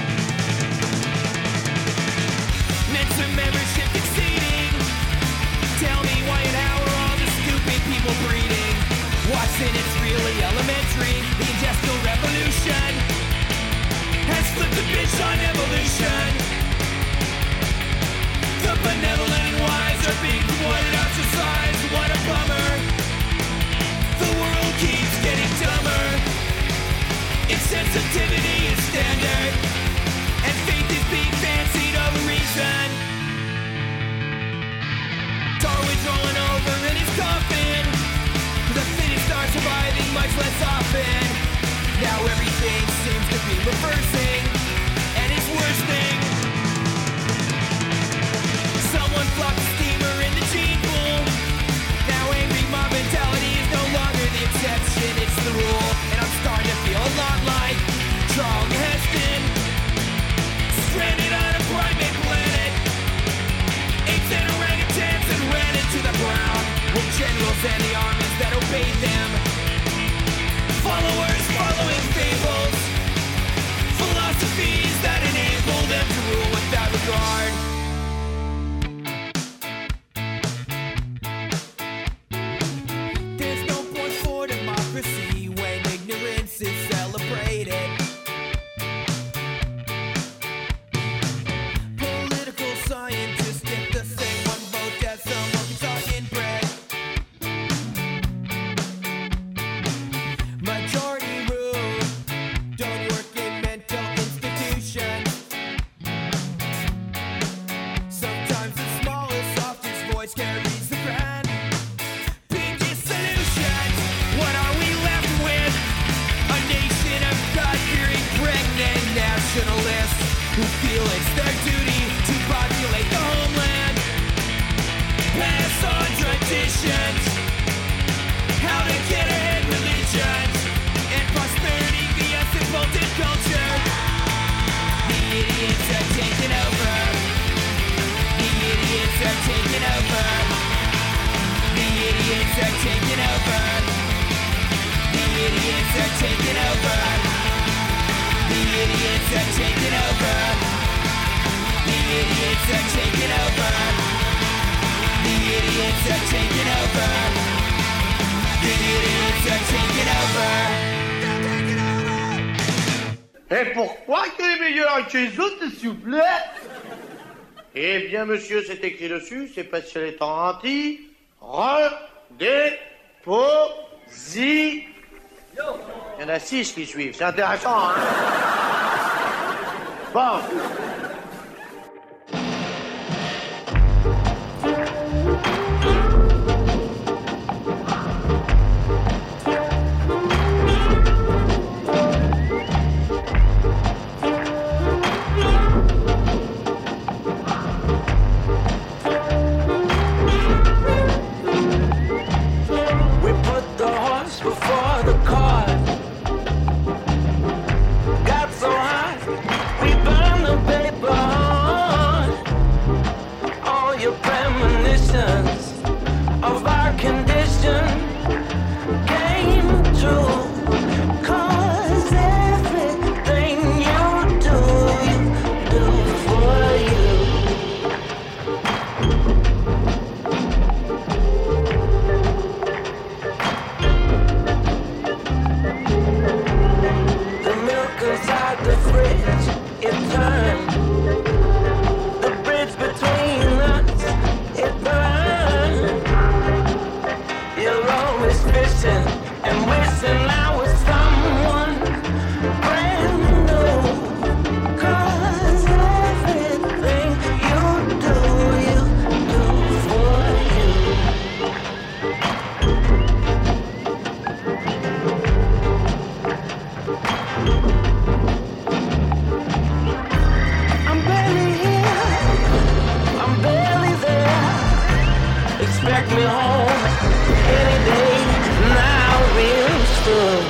Mensa membership exceeding. Tell me why and how are all the stupid people breeding? Watson, it's really elementary. The industrial revolution has flipped the bitch on evolution. The benevolent and wise are being thwarted, ostracized. What a bummer. The world keeps getting dumber. Insensitivity is standard, and faith is being fancied over reason. Darwin's rolling over in his coffin. The fittest are surviving much less often. Now everything seems to be reversing, and it's worsening. Someone flopped a steamer in the gene pool. Now angry mob mentality is no longer the exception, it's the rule. And I'm starting to feel a lot like Charlton Heston, stranded on a primate planet. Apes and orangutans that ran into the ground, with generals and the armies that obeyed them. Followers following fables, philosophies that enable them to rule without regard. There's no point for democracy when ignorance is celebrated. Political scientists get the same one vote as some monkeys are inbred. Majority rule don't work in mental institutions. Sometimes the smallest, softest voice carries the grand. Biggest solutions. What are we left with? A nation of God-fearing, pregnant nationalists who feel it's their duty to populate the homeland. Pass on traditions, how to get ahead religions, and prosperity via simple culture. The idiots are taking over. The idiots are taking over. The idiots are taking over. The idiots are taking over. The idiots are taking over. The idiots are taking over. The idiots are taking over. The idiots are taking over. Et pourquoi que les meilleurs que les autres, s'il vous plaît? Eh bien, monsieur, c'est écrit dessus, c'est pas si elle est en anti. Redéposi. Il y en a six qui suivent, c'est intéressant, hein? Bon. We put the horse before the cart. Got so high, we burned the paper on. All your premonitions of our condition came true. 'Cause everything you do, you do for you. The milk inside the fridge, it turned. The bridge between us, it burned. You're always fishing and wishing I was someone brand new. 'Cause everything you do, you do for you. I'm barely here, I'm barely there. Expect me home any day now, real soon.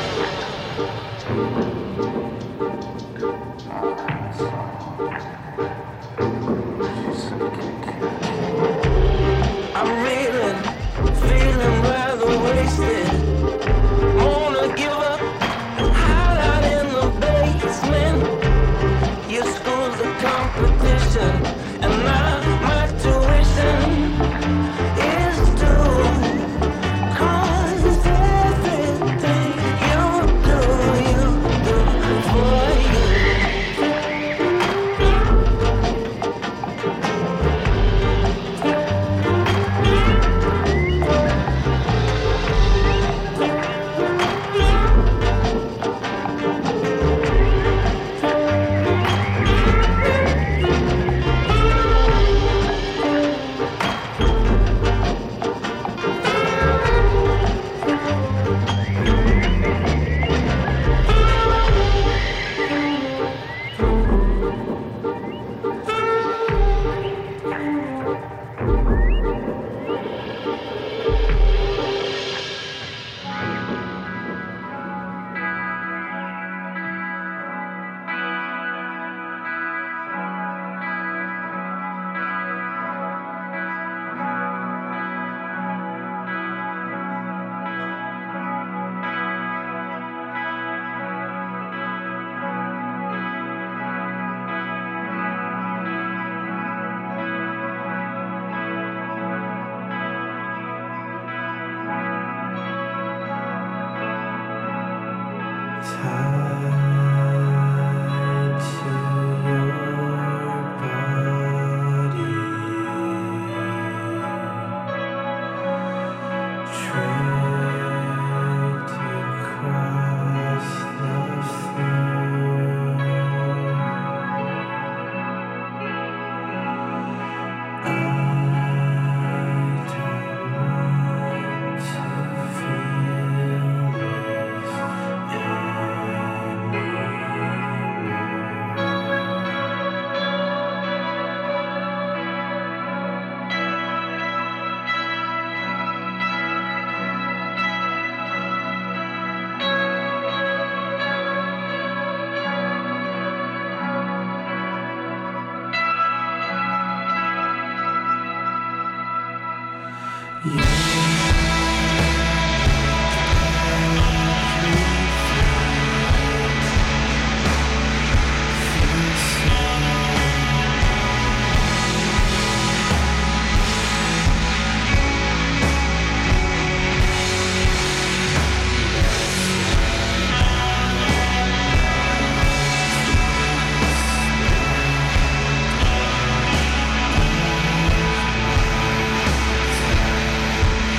Thank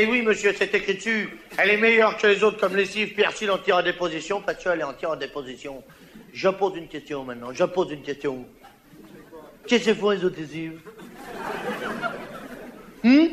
Eh oui, monsieur, c'est écrit dessus. Elle est meilleure que les autres comme lessive, persil en tir en déposition. Pas de elle est en tir en déposition. Je pose une question maintenant, je pose une question. Qu'est-ce que c'est pour les autres lessives? Hum?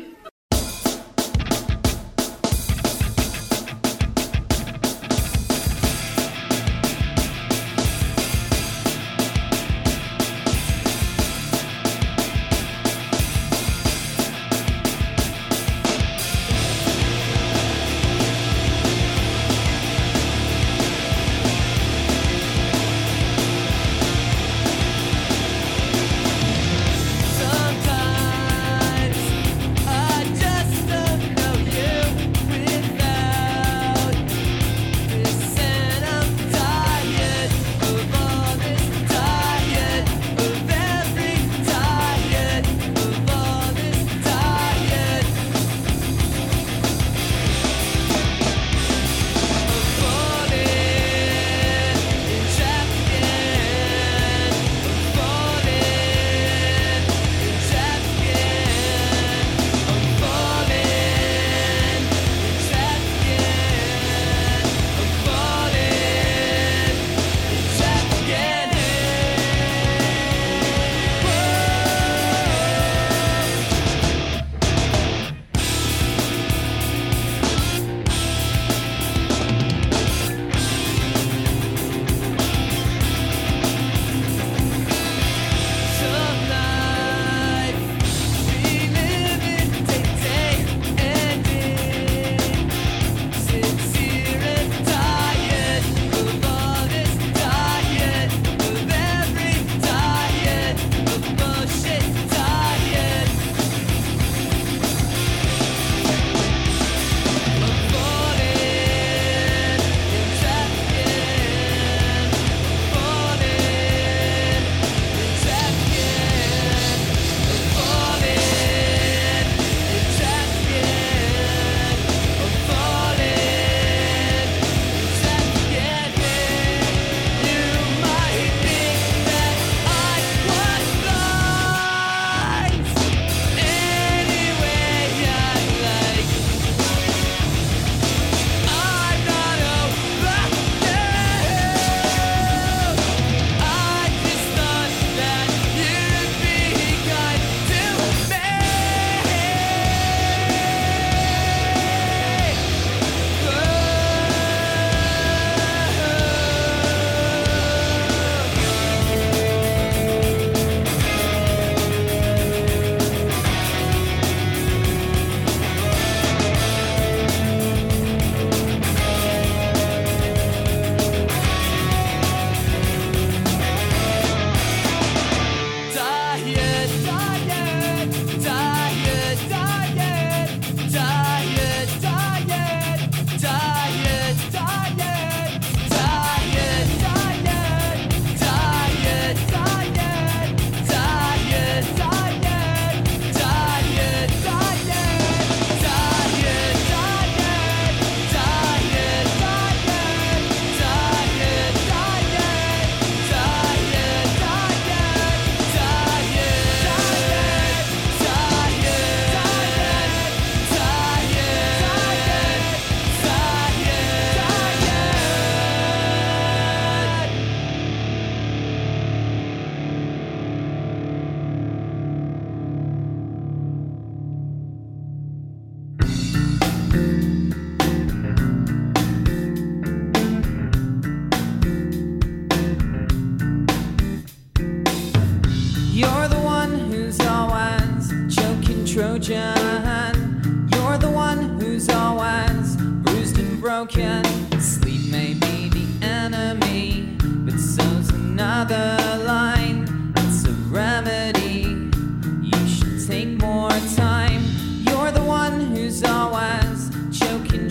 Trojan. You're the one who's always bruised and broken. Sleep may be the enemy, but so's another line. It's a remedy. You should take more time. You're the one who's always choking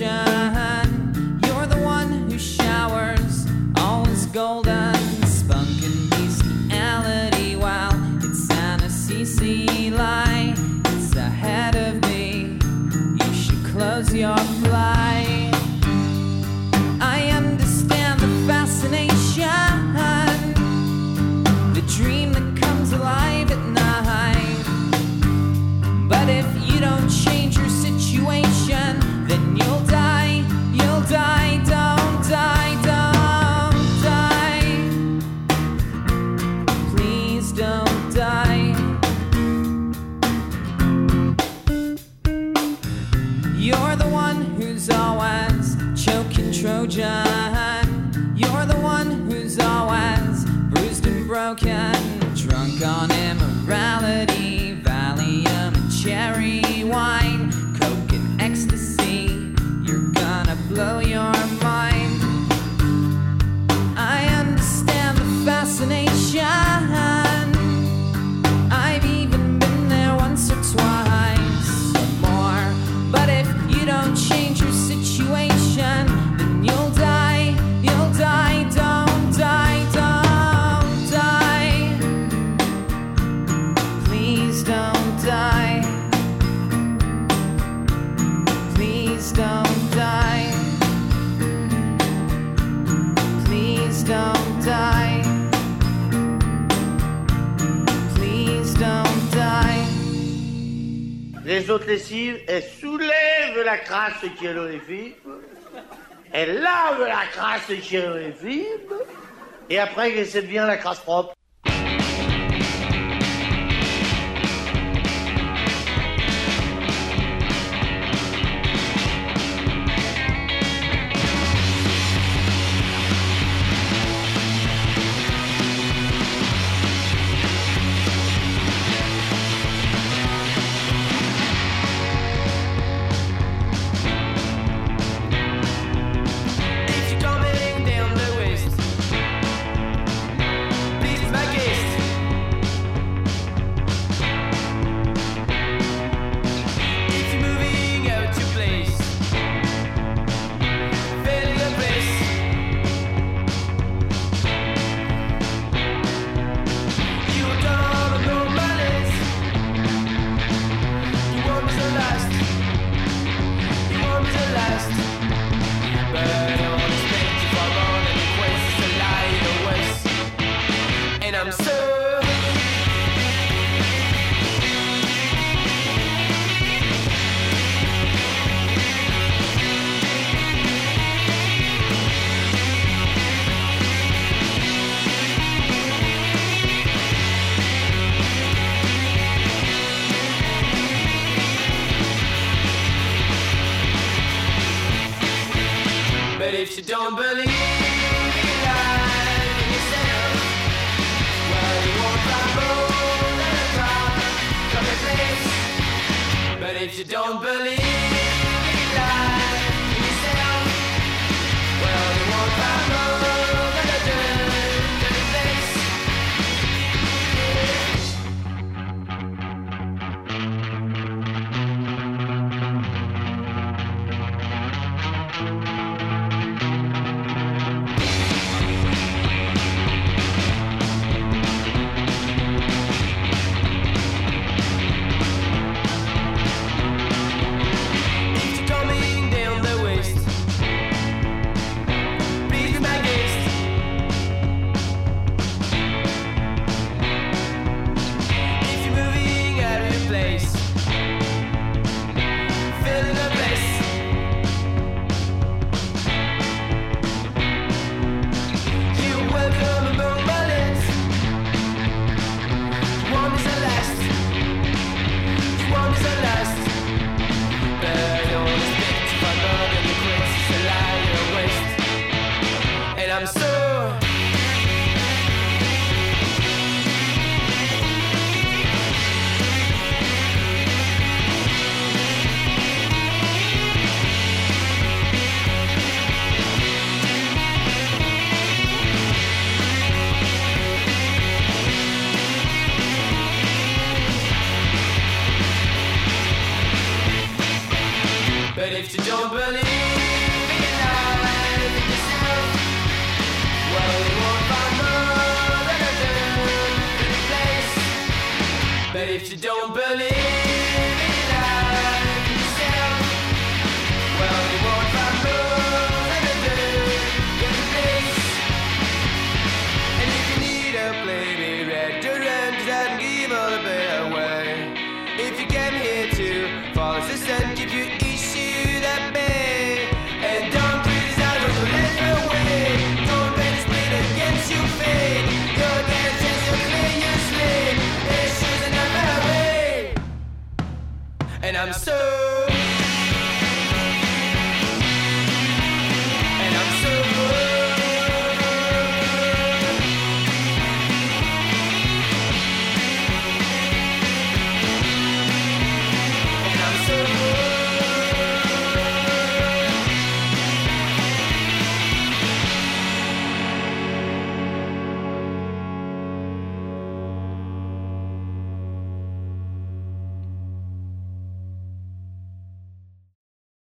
Trojan. You're the one who showers, always golden, spunk and bestiality. While it's an Assisi lie, it's ahead of me. You should close your fly. I understand the fascination, the dream that comes alive at night. But if you don't change your situation, Trojan. You're the one who's always bruised and broken, drunk on immorality, Valium and cherry wine, coke and ecstasy. You're gonna blow your mind. I understand the fascination. I've even been there once or twice or more. But if you don't change your situation, then you'll die, you'll die, don't die, don't die. Please don't die. Please don't die. Please don't die. Please don't die. Les autres lessives, elles soulèvent la crasse qui est dans les fibres, elles lavent la crasse qui est dans les fibres, et après, c'est bien la crasse propre. If you're coming down the west, please be my guest. If you're moving out your place, fill the place. You are gonna know my list. You won't be the last. You won't be the last. But I won't expect you for on any quest to lie in the west. And I'm so But if you don't believe in life in yourself, well, you won't find more than a drop from a place. But if you don't believe